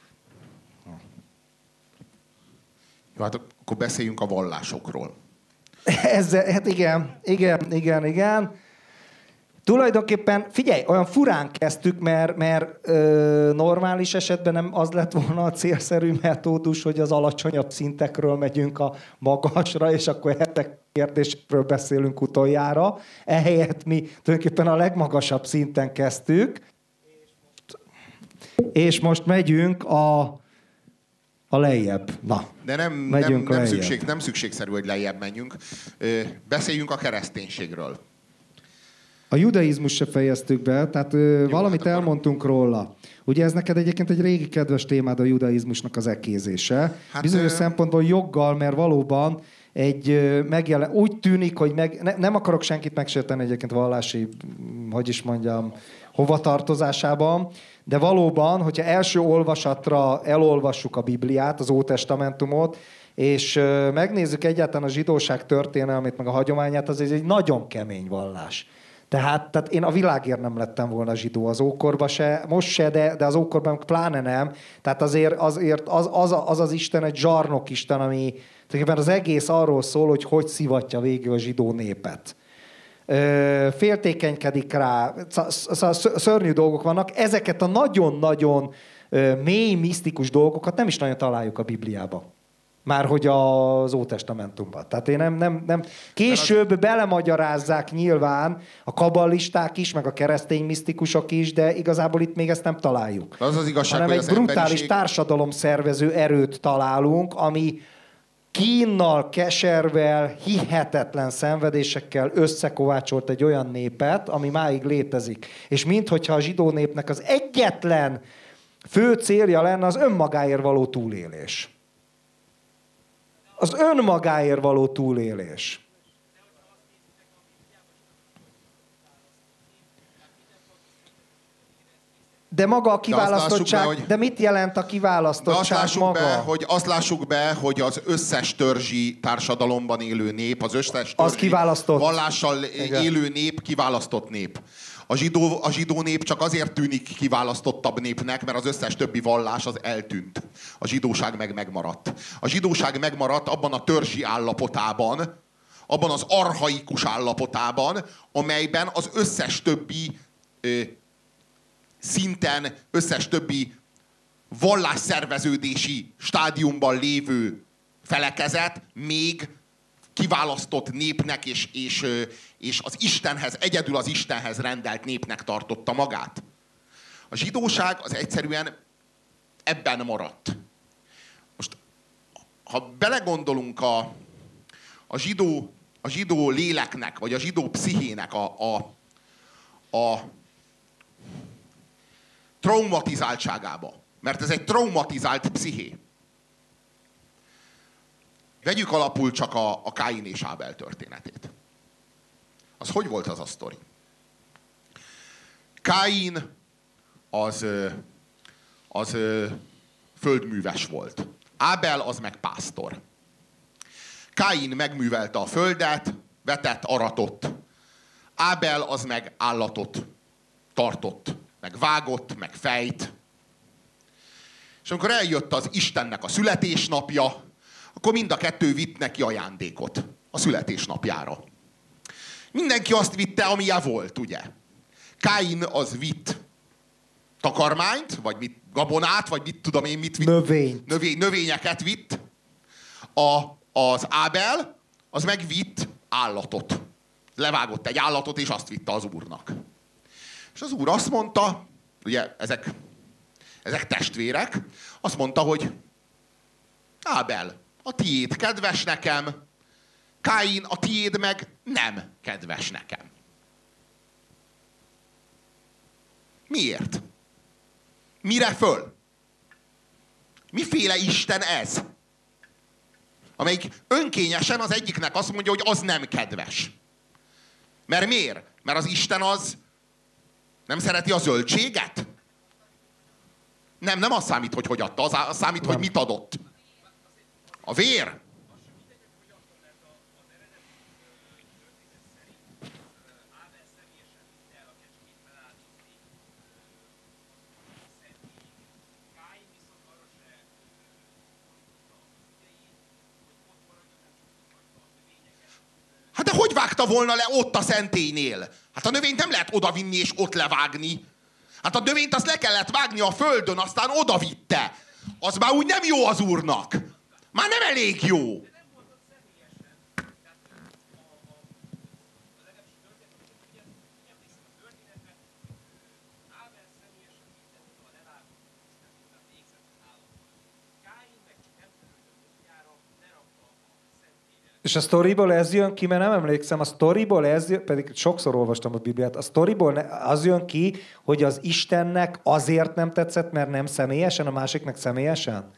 Jó, hát akkor beszéljünk a vallásokról. Hát igen. Tulajdonképpen, figyelj, olyan furán kezdtük, mert normális esetben nem az lett volna a célszerű metódus, hogy az alacsonyabb szintekről megyünk a magasra, és akkor hetek kérdésről beszélünk utoljára. Ehelyett mi tulajdonképpen a legmagasabb szinten kezdtük, és most megyünk a lejjebb. Na, de nem szükségszerű, hogy lejjebb menjünk. Beszéljünk a kereszténységről. A judaizmus se fejeztük be, tehát valamit hát elmondtunk róla. Ugye ez neked egyébként egy régi kedves témád a judaizmusnak az ekézése. Hát, bizonyos szempontból joggal, mert valóban úgy tűnik, hogy nem akarok senkit megsérteni egyébként vallási, hogy is mondjam, hovatartozásában, de valóban, hogyha első olvasatra elolvassuk a Bibliát, az Ótestamentumot, és megnézzük egyáltalán a zsidóság történelmét, meg a hagyományát, az egy nagyon kemény vallás. Tehát én a világért nem lettem volna zsidó az ókorban se, most se, de az ókorban pláne nem. Tehát azért az Isten egy zsarnokisten, ami az egész arról szól, hogy szivatja végül a zsidó népet. Féltékenykedik rá, szörnyű dolgok vannak. Ezeket a nagyon-nagyon mély, misztikus dolgokat nem is nagyon találjuk a Bibliában. Márhogy az Ótestamentumban. Tehát én nem. Később belemagyarázzák nyilván a kaballisták is, meg a keresztény misztikusok is, de igazából itt még ezt nem találjuk. Az igazság, hanem hogy egy brutális társadalomszervező erőt találunk, ami kínnal, keservel, hihetetlen szenvedésekkel összekovácsolt egy olyan népet, ami máig létezik. És minthogyha a zsidó népnek az egyetlen fő célja lenne az önmagáért való túlélés. Az önmagáért való túlélés. De maga a kiválasztottság, de mit jelent a kiválasztottság maga? Azt lássuk be, hogy az összes törzsi társadalomban élő nép, az összes törzsi vallással élő nép kiválasztott nép. A zsidó nép csak azért tűnik kiválasztottabb népnek, mert az összes többi vallás az eltűnt. A zsidóság meg megmaradt. A zsidóság megmaradt abban a törzsi állapotában, abban az archaikus állapotában, amelyben az összes többi szinten, összes többi vallásszerveződési stádiumban lévő felekezet még kiválasztott népnek és az Istenhez, egyedül az Istenhez rendelt népnek tartotta magát. A zsidóság az egyszerűen ebben maradt. Most, ha belegondolunk a zsidó léleknek, vagy a zsidó pszichének a traumatizáltságába, mert ez egy traumatizált psziché. Vegyük alapul csak a Káin és Ábel történetét. Az hogy volt az a sztori? Káin az földműves volt. Ábel az meg pásztor. Káin megművelte a földet, vetett, aratott, Ábel az meg állatot tartott, meg vágott, meg fejt. És amikor eljött az Istennek a születésnapja, akkor mind a kettő vitt neki ajándékot a születésnapjára. Mindenki azt vitte, amilyen volt, ugye? Káin az vitt takarmányt, vagy mit, gabonát, vagy mit tudom én, mit vitt. Növényeket vitt. Az Ábel az meg vitt állatot. Levágott egy állatot, és azt vitte az Úrnak. És az Úr azt mondta, ugye ezek testvérek, azt mondta, hogy Ábel, a tiéd kedves nekem, Káin, a tiéd meg nem kedves nekem. Miért? Mire föl? Miféle Isten ez? Amelyik önkényesen az egyiknek azt mondja, hogy az nem kedves. Mert miért? Mert az Isten az nem szereti a zöldséget? Nem az számít, hogy adta, az számít, hogy mit adott. A vér. Hát de hogy vágta volna le ott a szentélynél? Hát a növényt nem lehet odavinni és ott levágni. Hát a növényt azt le kellett vágni a földön, aztán odavitte. Az már úgy nem jó az Úrnak. Már nem elég jó. És a sztoriból ez jön ki, mert nem emlékszem, a sztoriból ez jön, pedig sokszor olvastam a Bibliát, a sztoriból az jön ki, hogy az Istennek azért nem tetszett, mert nem személyesen, a másiknak személyesen?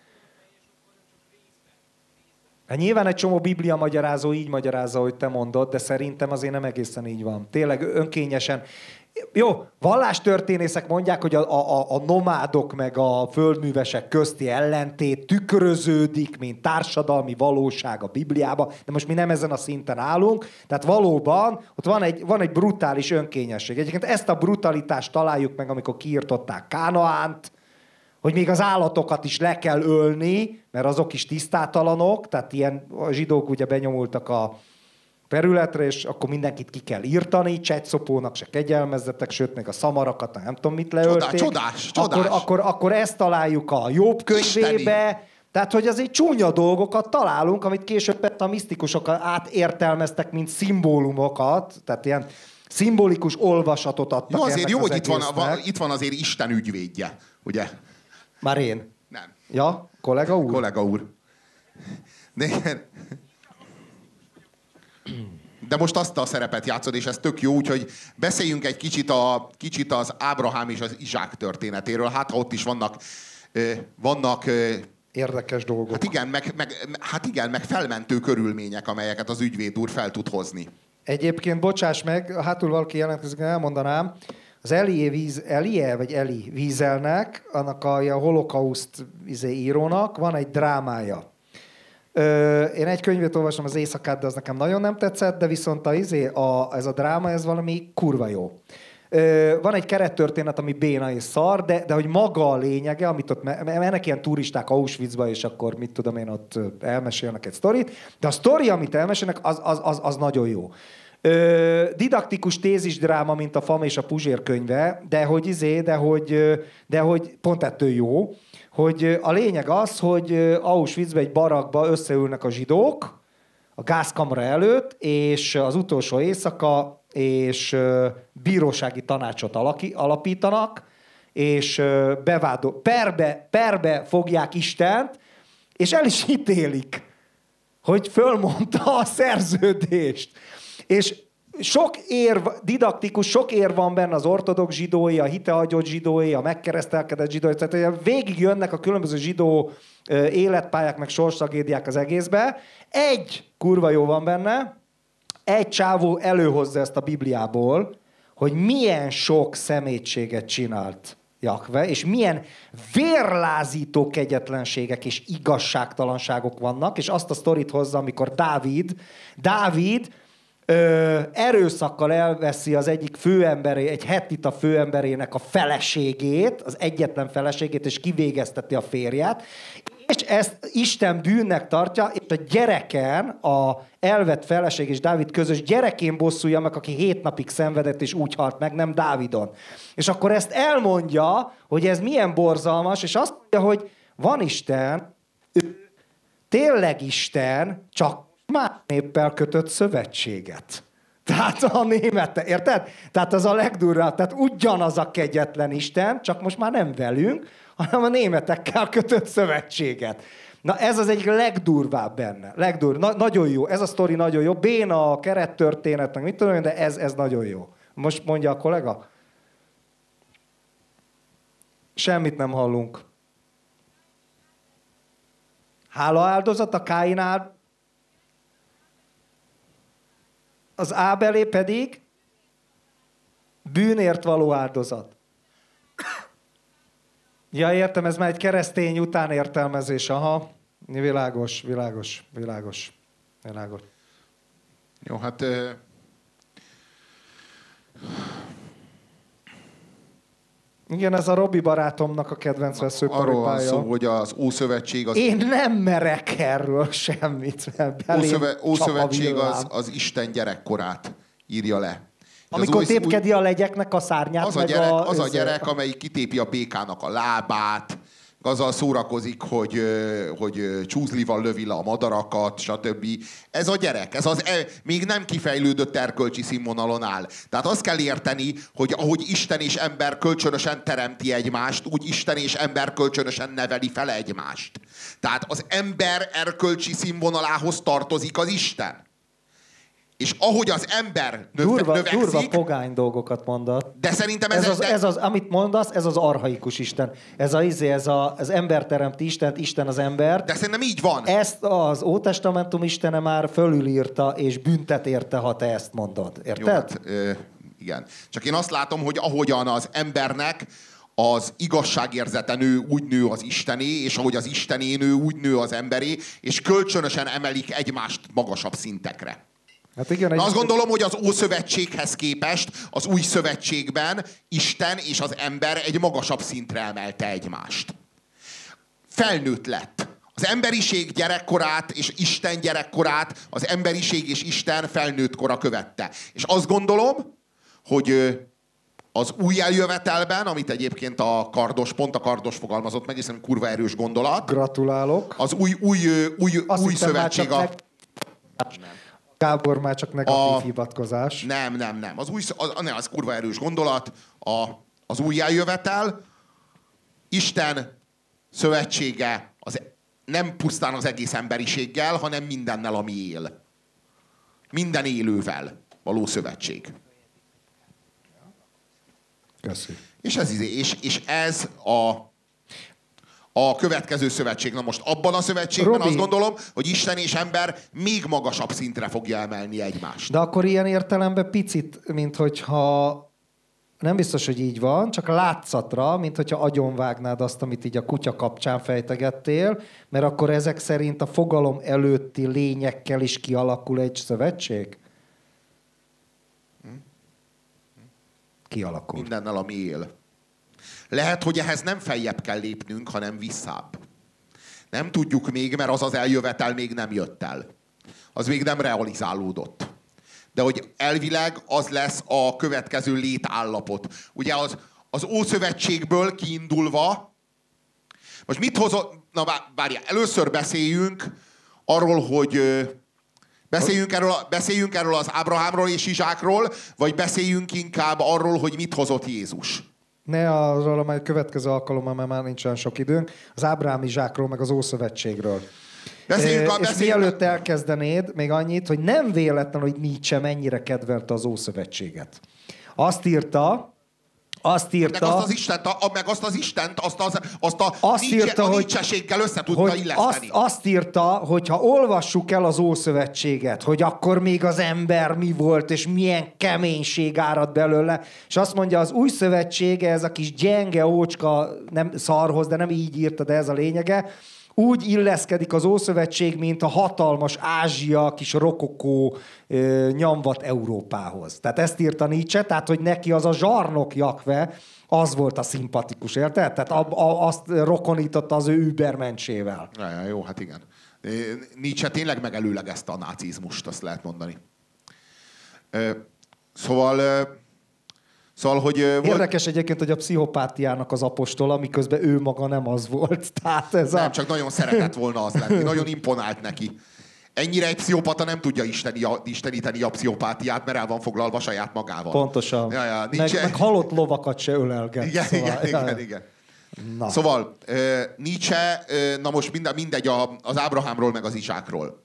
Hát nyilván egy csomó Biblia magyarázó így magyarázza, hogy te mondod, de szerintem azért nem egészen így van. Tényleg önkényesen. Jó, vallástörténészek mondják, hogy a nomádok meg a földművesek közti ellentét tükröződik, mint társadalmi valóság a Bibliában, de most mi nem ezen a szinten állunk, tehát valóban ott van egy brutális önkényesség. Egyébként ezt a brutalitást találjuk meg, amikor kiirtották Kánaánt, hogy még az állatokat is le kell ölni, mert azok is tisztátalanok, tehát ilyen a zsidók ugye benyomultak a területre, és akkor mindenkit ki kell írtani, csetszopónak se kegyelmezzetek, sőt, még a szamarakat, nem tudom mit leölték. Csodás. Akkor ezt találjuk a Jobb könyvébe. Isteni. Tehát, hogy azért csúnya dolgokat találunk, amit később a misztikusok átértelmeztek, mint szimbólumokat, tehát ilyen szimbolikus olvasatot adtak. Jó, azért jó, hogy itt van azért Isten ügyvédje, ugye? Már én? Nem. Ja, kollega úr? Kollega úr. De most azt a szerepet játszod, és ez tök jó, úgyhogy beszéljünk egy kicsit az Ábrahám és az Izsák történetéről. Hát, ha ott is vannak érdekes dolgok. Hát igen, meg felmentő körülmények, amelyeket az ügyvéd úr fel tud hozni. Egyébként, bocsáss meg, hátul valaki jelentkezik, elmondanám, az Eli Wieselnek, annak a holokauszt írónak van egy drámája. Én egy könyvét olvastam, az Éjszakát, de az nekem nagyon nem tetszett, de viszont ez a dráma, ez valami kurva jó. Van egy kerettörténet, ami béna és szar, de hogy maga a lényege, amit ott mennek ilyen turisták Auschwitzba, és akkor mit tudom én, ott elmesélnek egy sztorit, de a sztori, amit elmesélnek, az nagyon jó. Didaktikus tézisdráma, mint a Fam és a Puzsér könyve, de hogy pont ettől jó, hogy a lényeg az, hogy Auschwitzbe egy barakba összeülnek a zsidók a gázkamra előtt, és az utolsó éjszaka, és bírósági tanácsot alapítanak, és perbe fogják Istent, és el is ítélik, hogy fölmondta a szerződést. És sok érv van benne az ortodox zsidói, a hitehagyott zsidói, a megkeresztelkedett zsidói, tehát végig jönnek a különböző zsidó életpályák, meg sorstragédiák az egészbe. Egy kurva jó van benne, egy csávó előhozza ezt a Bibliából, hogy milyen sok szemétséget csinált Jahve, és milyen vérlázító kegyetlenségek és igazságtalanságok vannak, és azt a sztorit hozza, amikor Dávid erőszakkal elveszi az egyik főemberé, egy hettita főemberének a feleségét, az egyetlen feleségét, és kivégezteti a férját, és ezt Isten bűnnek tartja, és a gyereken, a elvett feleség és Dávid közös gyerekén bosszulja meg, aki 7 napig szenvedett, és úgy halt meg, nem Dávidon. És akkor ezt elmondja, hogy ez milyen borzalmas, és azt mondja, hogy van Isten, ő tényleg Isten, csak más néppel kötött szövetséget. Tehát a német, érted? Tehát az a legdurvább, tehát ugyanaz a kegyetlen Isten, csak most már nem velünk, hanem a németekkel kötött szövetséget. Na ez az egyik legdurvább benne. Nagyon jó. Ez a sztori nagyon jó. Béna a kerettörténetnek, mit tudom én, de ez nagyon jó. Most mondja a kollega? Semmit nem hallunk. Hála áldozat, a Káin áldozat. Az Ábelé pedig bűnért való áldozat. Ja, értem, ez már egy keresztény utánértelmezés. Aha, világos. Jó, hát... Igen, ez a Robi barátomnak a kedvenc veszőparipája. Arról van szó, hogy az Ószövetség... Én nem merek erről semmit. Ószövetség az Isten gyerekkorát írja le. Amikor tépkedi a legyeknek a szárnyát, az a gyerek, amelyik kitépi a békának a lábát, azzal szórakozik, hogy csúzlival lövi le a madarakat, stb. Ez a gyerek, még nem kifejlődött erkölcsi színvonalon áll. Tehát azt kell érteni, hogy ahogy Isten és ember kölcsönösen teremti egymást, úgy Isten és ember kölcsönösen neveli fel egymást. Tehát az ember erkölcsi színvonalához tartozik az Isten. És ahogy az ember növekszik... Durva pogány dolgokat mondat. De szerintem amit mondasz, ez az archaikus Isten. Az ember teremti Istent, Isten az ember. De szerintem így van. Ezt az Ótestamentum Istene már fölülírta, és büntet érte, ha te ezt mondod. Érted? Jó, hát, igen. Csak én azt látom, hogy ahogyan az embernek az igazságérzete úgy nő az Istené, és ahogy az Istené nő, úgy nő az emberé, és kölcsönösen emelik egymást magasabb szintekre. Hát igen, azt gondolom, hogy az Ószövetséghez képest az Új Szövetségben Isten és az ember egy magasabb szintre emelte egymást. Felnőtt lett. Az emberiség gyerekkorát és Isten gyerekkorát az emberiség és Isten felnőtt kora követte. És azt gondolom, hogy az új eljövetelben, amit egyébként pont a Kardos fogalmazott meg, hiszen kurva erős gondolat. Gratulálok. Az új szövetség Gábor már csak negatív hivatkozás. Nem. Az kurva erős gondolat. Az új eljövetel, Isten szövetsége nem pusztán az egész emberiséggel, hanem mindennel, ami él. Minden élővel való szövetség. Köszi. És ez a következő szövetség. Na most abban a szövetségben Robi, azt gondolom, hogy Isten és ember még magasabb szintre fogja emelni egymást. De akkor ilyen értelemben picit, mint hogyha nem biztos, hogy így van, csak látszatra, mint hogyha agyonvágnád azt, amit így a kutya kapcsán fejtegettél, mert akkor ezek szerint a fogalom előtti lényekkel is kialakul egy szövetség? Kialakul. Mindennel, ami él. Lehet, hogy ehhez nem feljebb kell lépnünk, hanem visszább. Nem tudjuk még, mert az eljövetel még nem jött el. Az még nem realizálódott. De hogy elvileg az lesz a következő létállapot. Ugye az Ószövetségből kiindulva, most mit hozott, na várjál, először beszéljünk arról, hogy beszéljünk erről az Ábrahámról és Izsákról, vagy beszéljünk inkább arról, hogy mit hozott Jézus. Ne arról, majd következő alkalommal, mert már nincs olyan sok időnk, az Ábrahám, Izsákról, meg az Ószövetségről. És mielőtt elkezdenéd, még annyit, hogy nem véletlen, hogy Nietzsche mennyire kedvelte az Ószövetséget. Azt írta, meg azt az Istent, a Nietzscheséggel össze tudta illeszteni. Azt írta, hogy ha olvassuk el az Ószövetséget, hogy akkor még az ember mi volt, és milyen keménység árad belőle, és azt mondja, az Új Szövetsége, ez a kis gyenge ócska, nem szarhoz, de nem így írta, de ez a lényege, úgy illeszkedik az Ószövetség, mint a hatalmas Ázsia, kis rokokó nyomvat Európához. Tehát ezt írta Nietzsche, tehát hogy neki az a zsarnok Jakve, az volt a szimpatikus, érted? Tehát azt rokonította az ő übermencsével. Ja, jó, hát igen. Nietzsche tényleg megelőlegezte a nácizmust, azt lehet mondani. Szóval, hogy... Érdekes egyébként, hogy a pszichopátiának az apostola, miközben ő maga nem az volt. Tehát ez nem, csak nagyon szeretett volna az lenni. Nagyon imponált neki. Ennyire egy pszichopata nem tudja isteníteni a pszichopátiát, mert el van foglalva saját magával. Pontosan. Ja, meg halott lovakat se ölelget. Igen, szóval, igen. Na. Szóval Nietzsche, na most mindegy az Ábrahámról, meg az Izsákról.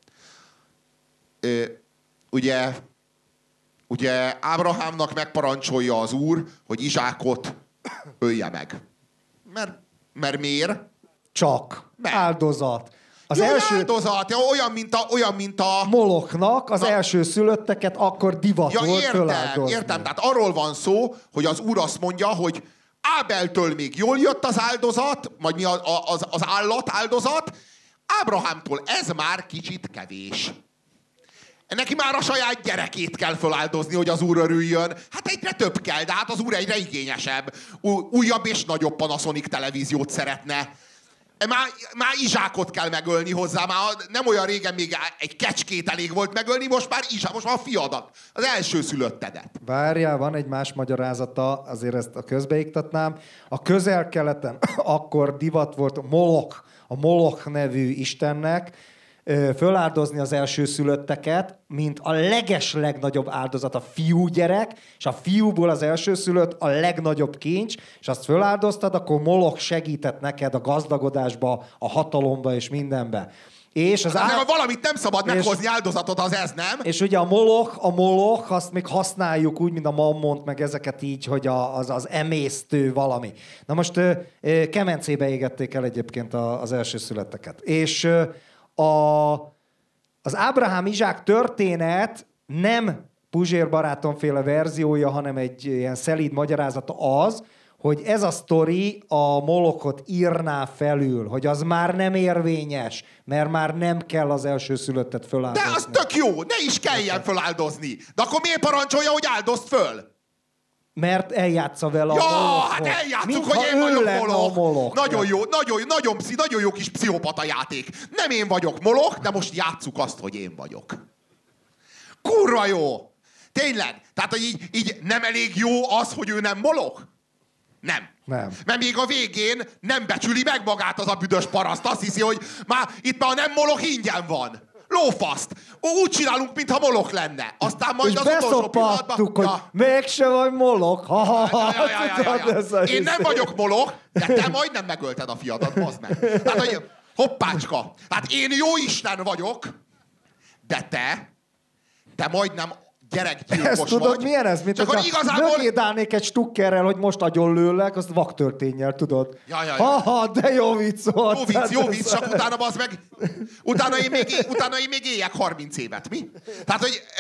Ugye Ábrahámnak megparancsolja az Úr, hogy Izsákot ölje meg. Mert miért? Csak. Mert. Áldozat. Az első áldozat, olyan, mint a... Moloknak az első szülötteket akkor divat volt föláldozni. Értem, tehát arról van szó, hogy az Úr azt mondja, hogy Ábeltől még jól jött az áldozat, vagy mi az állat áldozat, Ábrahámtól ez már kicsit kevés. Neki már a saját gyerekét kell feláldozni, hogy az Úr örüljön. Hát egyre több kell, de hát az Úr egyre igényesebb. Újabb és nagyobb Panasonic televíziót szeretne. Már Izsákot kell megölni hozzá, már nem olyan régen még egy kecskét elég volt megölni, most már a fiadat, az elsőszülöttedet. Várjál, van egy más magyarázata, azért ezt a közbeiktatnám. A Közel-Keleten akkor divat volt a Molok nevű istennek, föláldozni az elsőszülötteket, mint a legnagyobb áldozat a fiúgyerek, és a fiúból az elsőszülött a legnagyobb kincs, és azt föláldoztad, akkor Molok segített neked a gazdagodásba, a hatalomba és mindenbe. És ha valamit nem szabad meghozni áldozatot, az ez nem? És ugye a Molok, azt még használjuk úgy, mint a Mammont, meg ezeket így, hogy az emésztő valami. Na most kemencébe égették el egyébként az elsőszülötteket. És az Ábrahám-Izsák történet nem Puzsér barátomféle verziója, hanem egy ilyen szelíd magyarázata az, hogy ez a sztori a Molokot írná felül, hogy az már nem érvényes, mert már nem kell az elsőszülöttet föláldozni. De az tök jó, ne is kelljen föláldozni. De akkor miért parancsolja, hogy áldozd föl? Mert eljátsza vele a Molokot. Hát eljátszuk, hogy én vagyok Molok. Nagyon jó kis pszichopata játék. Nem én vagyok Molok, de most játsszuk azt, hogy én vagyok. Kurva jó! Tényleg? Tehát, hogy így nem elég jó az, hogy ő nem Molok? Nem. Mert még a végén nem becsüli meg magát az a büdös paraszt. Azt hiszi, hogy itt már nem Molok ingyen van. Lófaszt! Úgy csinálunk, mintha Molok lenne. Aztán majd és az utolsó pillanatban... hogy mégse vagy Molok. Én nem vagyok Molok, de te majdnem megölted a fiadat, bazd meg. Tehát, hogy hoppácska. Hát én jó Isten vagyok, de te majdnem gyerekgyilkos ezt tudod, milyen ez? Mint hogyha mögéd állnék egy stukkerrel, hogy most agyonlőlek, azt vaktörténnyel, tudod? De jó vicc volt. Jó vicc, csak utána bazd meg. Utána én még éljek 30 évet, mi? Tehát,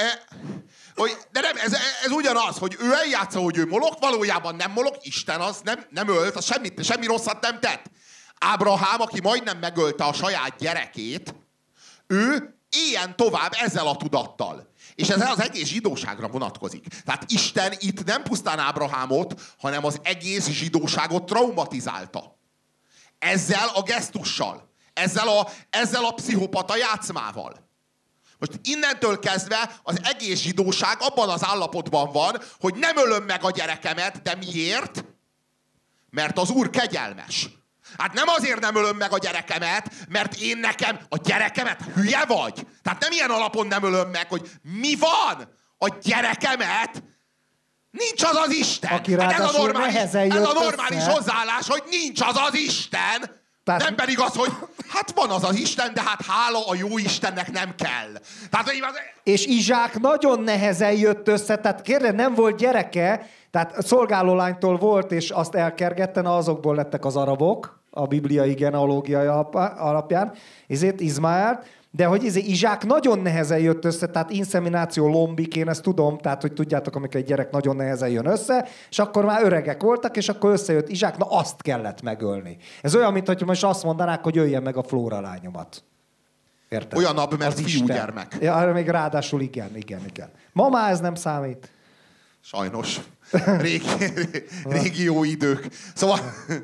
de nem, ez ugyanaz, hogy ő eljátsza, hogy ő Molok, valójában nem Molok, Isten az nem ölt, az semmi rosszat nem tett. Ábrahám, aki majdnem megölte a saját gyerekét, ő éljen tovább ezzel a tudattal. És ez az egész zsidóságra vonatkozik. Tehát Isten itt nem pusztán Ábrahámot, hanem az egész zsidóságot traumatizálta. Ezzel a gesztussal. Ezzel a pszichopata játszmával. Most innentől kezdve az egész zsidóság abban az állapotban van, hogy nem ölöm meg a gyerekemet, de miért? Mert az Úr kegyelmes. Hát nem azért nem ölöm meg a gyerekemet, mert én nekem a gyerekemet hülye vagy? Tehát nem ilyen alapon nem ölöm meg, hogy mi van? A gyerekemet? Nincs az Isten. Hát ez a normális hozzáállás, hogy nincs az Isten. Tehát... Nem pedig az, hogy hát van az Isten, de hát hála a jó Istennek nem kell. Tehát, és Izsák nagyon nehezen jött össze, tehát kérlek, nem volt gyereke, tehát szolgálólánytól volt, és azt elkergette, azokból lettek az arabok, a bibliai genealógiai alapján, Izmaelt, de hogy Izsák nagyon nehezen jött össze, tehát inszemináció lombik, én ezt tudom, tehát hogy tudjátok, amikor egy gyerek nagyon nehezen jön össze, és akkor már öregek voltak, és akkor összejött Izsák, na azt kellett megölni. Ez olyan, mint hogy most azt mondanák, hogy öljen meg a Flóra lányomat. Érted? Olyanabb, mert fiúgyermek. Ja, még ráadásul igen. Ma már ez nem számít. Sajnos. Régi jó idők. Szóval...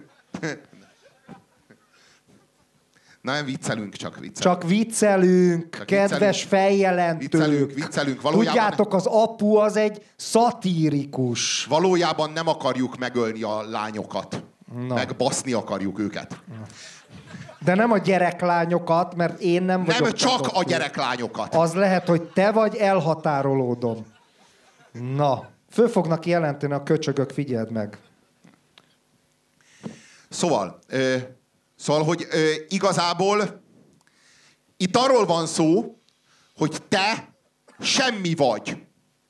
Nem, viccelünk, csak viccelünk. Csak viccelünk, kedves feljelentők. Viccelünk. Tudjátok, az apu az egy szatírikus. Valójában nem akarjuk megölni a lányokat. Megbaszni akarjuk őket. De nem a gyereklányokat, mert én nem vagyok. Nem csak a gyereklányokat. Az lehet, hogy te vagy, elhatárolódom. Na, föl fognak jelenteni a köcsögök, figyeld meg. Szóval, hogy igazából itt arról van szó, hogy te semmi vagy.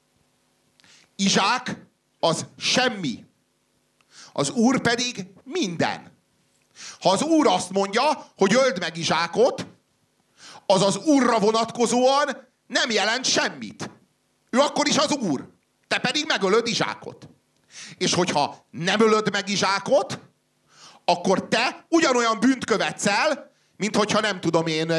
Izsák az semmi. Az Úr pedig minden. Ha az Úr azt mondja, hogy öld meg Izsákot, az az Úrra vonatkozóan nem jelent semmit. Ő akkor is az Úr. Te pedig megölöd Izsákot. És hogyha nem ölöd meg Izsákot, akkor te ugyanolyan bűnt követsz el, mint hogyha nem tudom én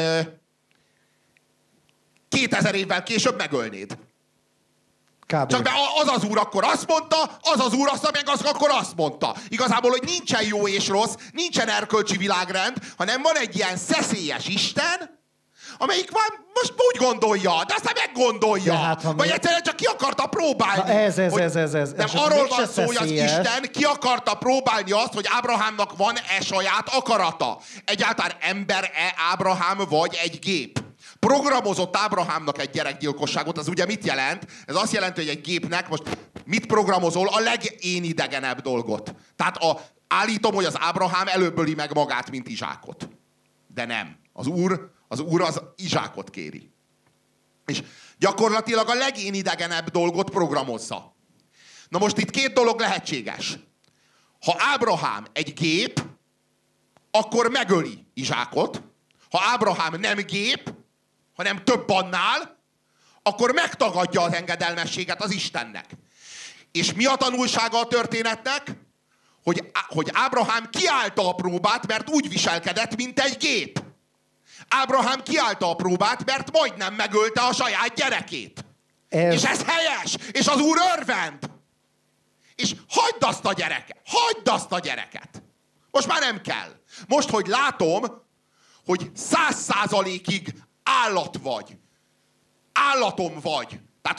2000 évvel később megölnéd. Kb. Csak az az Úr akkor azt mondta, az az Úr azt meg az akkor azt mondta. Igazából, hogy nincsen jó és rossz, nincsen erkölcsi világrend, hanem van egy ilyen szeszélyes Isten, amelyik most úgy gondolja, de aztán meggondolja. Hát, vagy egyszerűen csak ki akarta próbálni. Ez. Nem arról van szó, hogy az Isten ki akarta próbálni azt, hogy Ábrahámnak van-e saját akarata. Egyáltalán ember-e Ábrahám vagy egy gép? Programozott Ábrahámnak egy gyerekgyilkosságot, az ugye mit jelent? Ez azt jelenti, hogy egy gépnek most mit programozol? A legénidegenebb dolgot. Tehát állítom, hogy az Ábrahám előbb öli meg magát, mint Izsákot. De nem. Az Úr az Izsákot kéri. És gyakorlatilag a legénidegenebb dolgot programozza. Na most itt két dolog lehetséges. Ha Ábrahám egy gép, akkor megöli Izsákot. Ha Ábrahám nem gép, hanem több annál, akkor megtagadja az engedelmességet az Istennek. És mi a tanulsága a történetnek? Hogy Ábrahám kiállta a próbát, mert úgy viselkedett, mint egy gép. Ábrahám kiállta a próbát, mert majdnem megölte a saját gyerekét. És ez helyes! És az Úr örvend! És hagyd azt a gyereket! Most már nem kell. Most, hogy látom, hogy 100%-ig állat vagy. Állatom vagy. Tehát,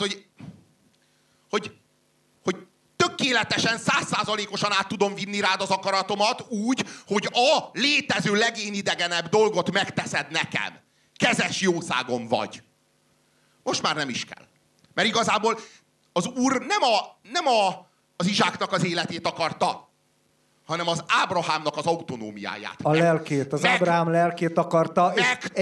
hogy tökéletesen, 100%-osan át tudom vinni rád az akaratomat úgy, hogy a létező legénidegenebb dolgot megteszed nekem. Kezes jószágom vagy. Most már nem is kell. Mert igazából az Úr nem az Izsáknak az életét akarta, hanem az Ábrahámnak az autonómiáját. A lelkét, az Ábrahám lelkét akarta.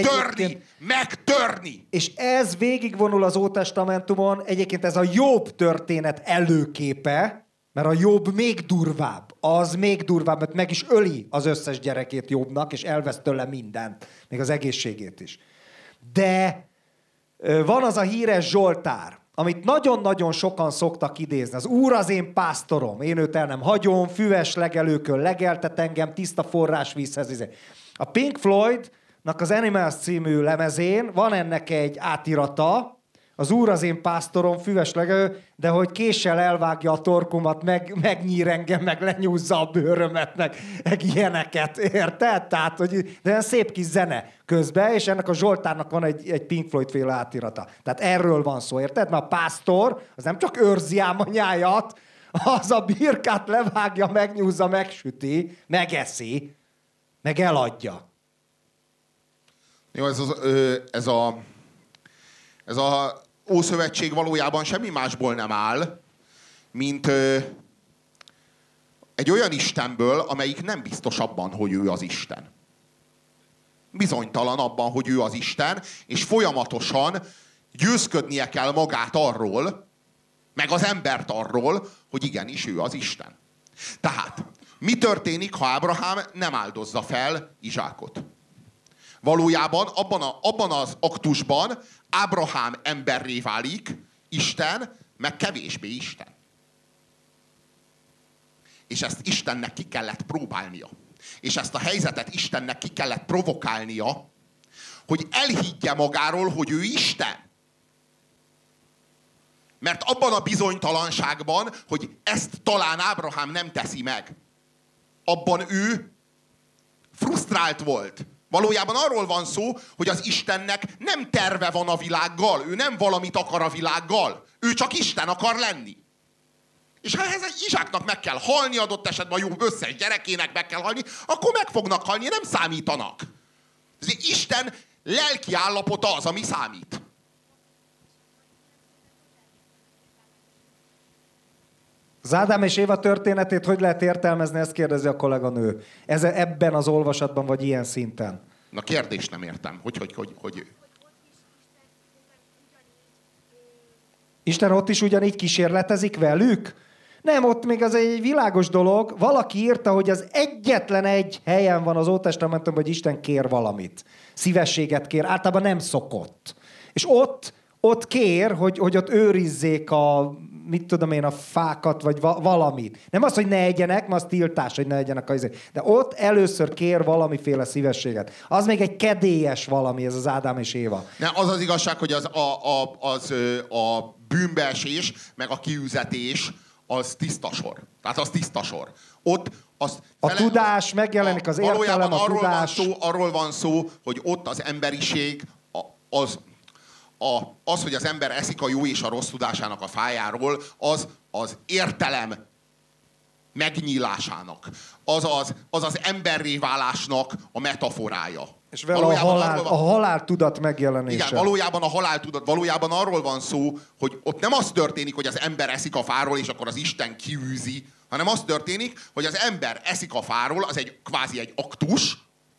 Megtörni! És ez végigvonul az Ótestamentumon, egyébként ez a Jobb történet előképe, mert a Jobb még durvább. Az még durvább, mert meg is öli az összes gyerekét Jobbnak, és elvesz tőle mindent, még az egészségét is. De van az a híres Zsoltár, amit nagyon-nagyon sokan szoktak idézni. Az Úr az én pásztorom, én őt el nem hagyom, füves legelőkön legeltet engem, tiszta forrásvízhez. A Pink Floydnak az Animals című lemezén van ennek egy átirata, az Úr az én pásztorom, füves legelő, de hogy késsel elvágja a torkomat, megnyír engem, meg lenyúzza a bőrömet, meg ilyeneket, érted? Tehát, hogy, de olyan szép kis zene közben, és ennek a Zsoltárnak van egy Pink Floyd-féle átirata. Tehát erről van szó, érted? Mert a pásztor, az nem csak őrzi ám a nyájat, az a birkát levágja, megnyúzza, megsüti, megeszi, meg eladja. Jó, ez a Ószövetség valójában semmi másból nem áll, mint egy olyan Istenből, amelyik nem biztos abban, hogy ő az Isten. Bizonytalan abban, hogy ő az Isten, és folyamatosan győzködnie kell magát arról, meg az embert arról, hogy igenis ő az Isten. Tehát Mi történik, ha Ábrahám nem áldozza fel Izsákot? Valójában abban az aktusban Ábrahám emberré válik, Isten meg kevésbé Isten. És ezt Istennek ki kellett próbálnia. És ezt a helyzetet Istennek ki kellett provokálnia, hogy elhiggye magáról, hogy ő Isten. Mert abban a bizonytalanságban, hogy ezt talán Ábrahám nem teszi meg, abban ő frusztrált volt. Valójában arról van szó, hogy az Istennek nem terve van a világgal, ő nem valamit akar a világgal, ő csak Isten akar lenni. És ha ehhez Izsáknak meg kell halni, adott esetben a jó összes gyerekének meg kell halni, akkor meg fognak halni, nem számítanak. Isten lelki állapota az, ami számít. Az Ádám és Éva történetét hogy lehet értelmezni, ezt kérdezi a kolléganő. Ebben az olvasatban, vagy ilyen szinten? Na, kérdést nem értem. Hogy... Isten ott is ugyanígy kísérletezik velük? Nem, ott még az egy világos dolog. Valaki írta, hogy az egyetlen egy helyen van az Ótestamentumban, hogy Isten kér valamit. Szívességet kér. Általában nem szokott. És ott kér, hogy ott őrizzék mit tudom én, a fákat, vagy valamit. Nem az, hogy ne egyenek, mert az tiltás, hogy ne egyenek de ott először kér valamiféle szívességet. Az még egy kedélyes valami, ez az Ádám és Éva. Ne, az az igazság, hogy a bűnbeesés, meg a kiüzetés, az tiszta sor. Tehát az tiszta sor. Ott tudás megjelenik, az értelem, a tudás. Arról van szó, hogy ott az emberiség, az, hogy az ember eszik a jó és a rossz tudásának a fájáról, az értelem megnyílásának, az emberré válásnak a metaforája. És vele a haláltudat megjelenése. Igen, valójában a haláltudat, valójában arról van szó, hogy ott nem az történik, hogy az ember eszik a fáról, és akkor az Isten kiűzi, hanem az történik, hogy az ember eszik a fáról, az kvázi egy aktus,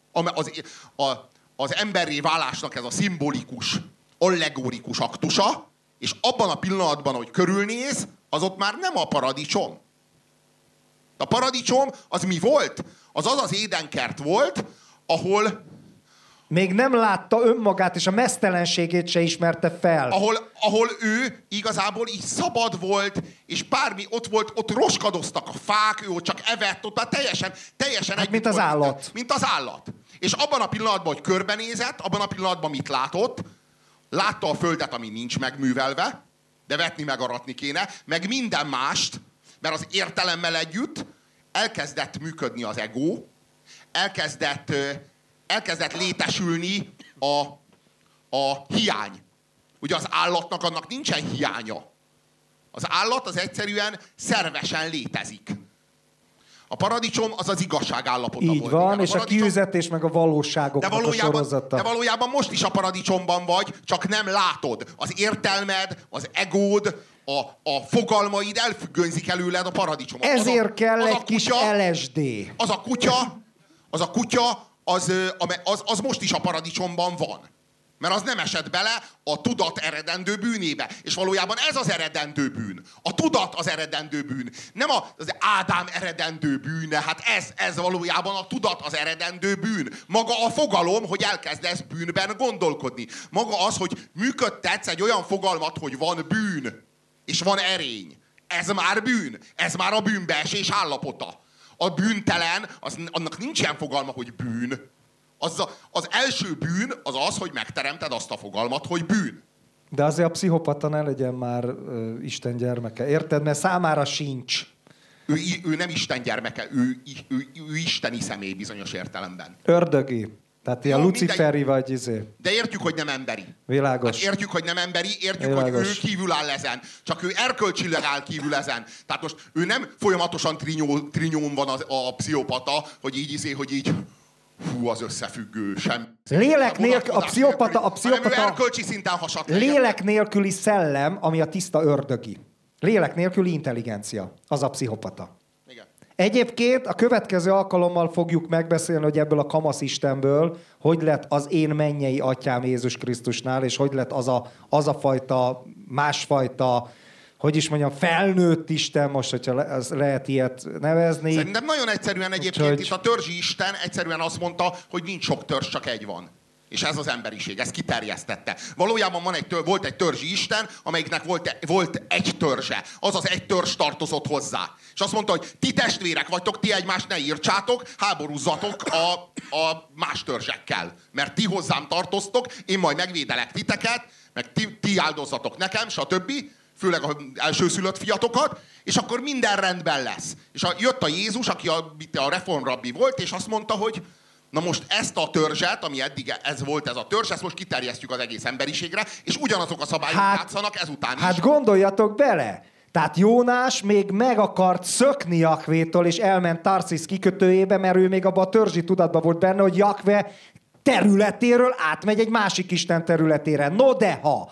az emberré válásnak ez a szimbolikus, allegorikus aktusa, és abban a pillanatban, hogy körülnéz, az ott már nem a paradicsom. A paradicsom az mi volt? Az édenkert volt, ahol... Még nem látta önmagát, és a meztelenségét se ismerte fel. Ahol ő igazából így szabad volt, és bármi ott volt, ott roskadoztak a fák, ő ott csak evett, ott már teljesen hát mint az állat. Mint az állat. És abban a pillanatban, hogy körbenézett, abban a pillanatban mit látott? Látta a földet, ami nincs megművelve, de vetni meg aratni kéne, meg minden mást, mert az értelemmel együtt elkezdett működni az ego, elkezdett létesülni a hiány. Ugye az állatnak annak nincsen hiánya. Az állat az egyszerűen szervesen létezik. A paradicsom az az igazság állapota volt. Így van, és a kiüzetés meg a valóságoknak a sorozata. De valójában most is a paradicsomban vagy, csak nem látod. Az értelmed, az egód, a fogalmaid elfüggönyzik előled a paradicsom. Ezért kell egy kis LSD. Az a kutya, az most is a paradicsomban van. Mert az nem esett bele a tudat eredendő bűnébe. És valójában ez az eredendő bűn. A tudat az eredendő bűn. Nem az Ádám eredendő bűne. Hát ez valójában a tudat az eredendő bűn. Maga a fogalom, hogy elkezdesz bűnben gondolkodni. Maga az, hogy működtetsz egy olyan fogalmat, hogy van bűn. És van erény. Ez már bűn. Ez már a bűnbeesés állapota. A bűntelen, annak nincs ilyen fogalma, hogy bűn. Az első bűn az, hogy megteremted azt a fogalmat, hogy bűn. De azért a pszichopata ne legyen már Isten gyermeke. Érted? Mert számára sincs. Ő nem Isten gyermeke, ő isteni személy bizonyos értelemben. Ördögi. Tehát ilyen luciferi vagy De értjük, hogy nem emberi. Világos. Hát értjük, hogy nem emberi, értjük, hogy ő kívül áll ezen. Csak ő erkölcsileg áll kívül ezen. Tehát most ő nem folyamatosan trinyón van a pszichopata, hogy így hú, az összefüggő, sem. Lélek nélkül, a pszichopata erkölcsi szinten hasadt. Lélek nélküli szellem, ami a tiszta ördögi. Lélek nélküli intelligencia. Az a pszichopata. Igen. Egyébként a következő alkalommal fogjuk megbeszélni, hogy ebből a kamasz Istenből hogy lett az én mennyei atyám Jézus Krisztusnál, és hogy lett az a fajta, másfajta, hogy is mondjam, felnőtt Isten, most, hogyha lehet ilyet nevezni. Szerintem nagyon egyszerűen egyébként Úgyhogy... itt a törzsi Isten egyszerűen azt mondta, hogy nincs sok törzs, csak egy van. És ez az emberiség, ez kiterjesztette. Valójában volt egy törzsi Isten, amelyiknek volt egy törzse. Az egy törzs tartozott hozzá. És azt mondta, hogy ti testvérek vagytok, ti egymást ne írtsátok, háborúzzatok a más törzsekkel. Mert ti hozzám tartoztok, én majd megvédelek titeket, meg ti áldozzatok nekem, stb. Főleg az elsőszülött fiatokat, és akkor minden rendben lesz. És jött a Jézus, aki a reformrabbi volt, és azt mondta, hogy na most ezt a törzset, ami eddig ez volt ez a törzs, ezt most kiterjesztjük az egész emberiségre, és ugyanazok a szabályok játszanak ezután is. Hát gondoljatok bele! Tehát Jónás még meg akart szökni Jakvétól, és elment Tarsis kikötőjébe, mert ő még abban a törzsi tudatban volt benne, hogy Jakve területéről átmegy egy másik Isten területére. No de ha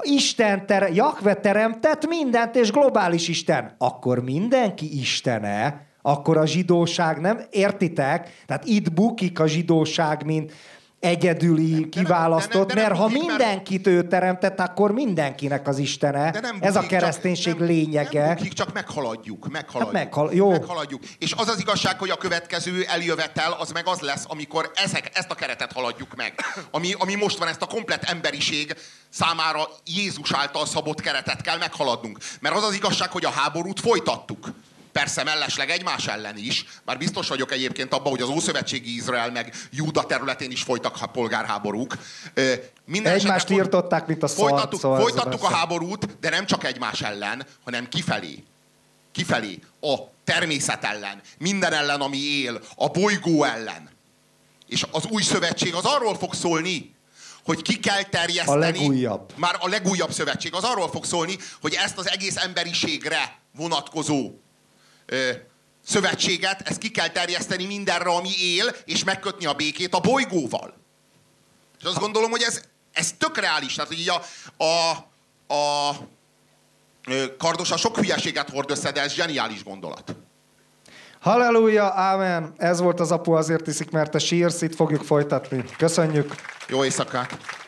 Jakve teremtett mindent, és globális Isten, akkor mindenki istene, akkor a zsidóság nem, értitek? Tehát itt bukik a zsidóság, mint egyedüli, kiválasztott, mert ha mindenkit ő teremtett, akkor mindenkinek az istene. Ez a kereszténység lényege. Nem bukik, csak meghaladjuk. Jó. Meghaladjuk. És az az igazság, hogy a következő eljövetel az meg az lesz, amikor ezt a keretet haladjuk meg. Ami most van, ezt a komplett emberiség számára Jézus által szabott keretet kell meghaladnunk. Mert az az igazság, hogy a háborút folytattuk. Persze mellesleg egymás ellen is, bár biztos vagyok egyébként abban, hogy az Ószövetségi Izrael meg Júda területén is folytak polgárháborúk. Egymást írtották, mint a szart. Folytattuk a háborút, de nem csak egymás ellen, hanem kifelé. Kifelé. A természet ellen. Minden ellen, ami él. A bolygó ellen. És az új szövetség az arról fog szólni, hogy ki kell terjeszteni. A legújabb. Már a legújabb szövetség az arról fog szólni, hogy ezt az egész emberiségre vonatkozó szövetséget, ezt ki kell terjeszteni mindenre, ami él, és megkötni a békét a bolygóval. És azt gondolom, hogy ez tök reális. Tehát, hogy így a Kardos a sok hülyeséget hord össze, de ez zseniális gondolat. Halleluja, ámen! Ez volt az Apu azért iszik, mert te sírsz, itt fogjuk folytatni. Köszönjük! Jó éjszakát!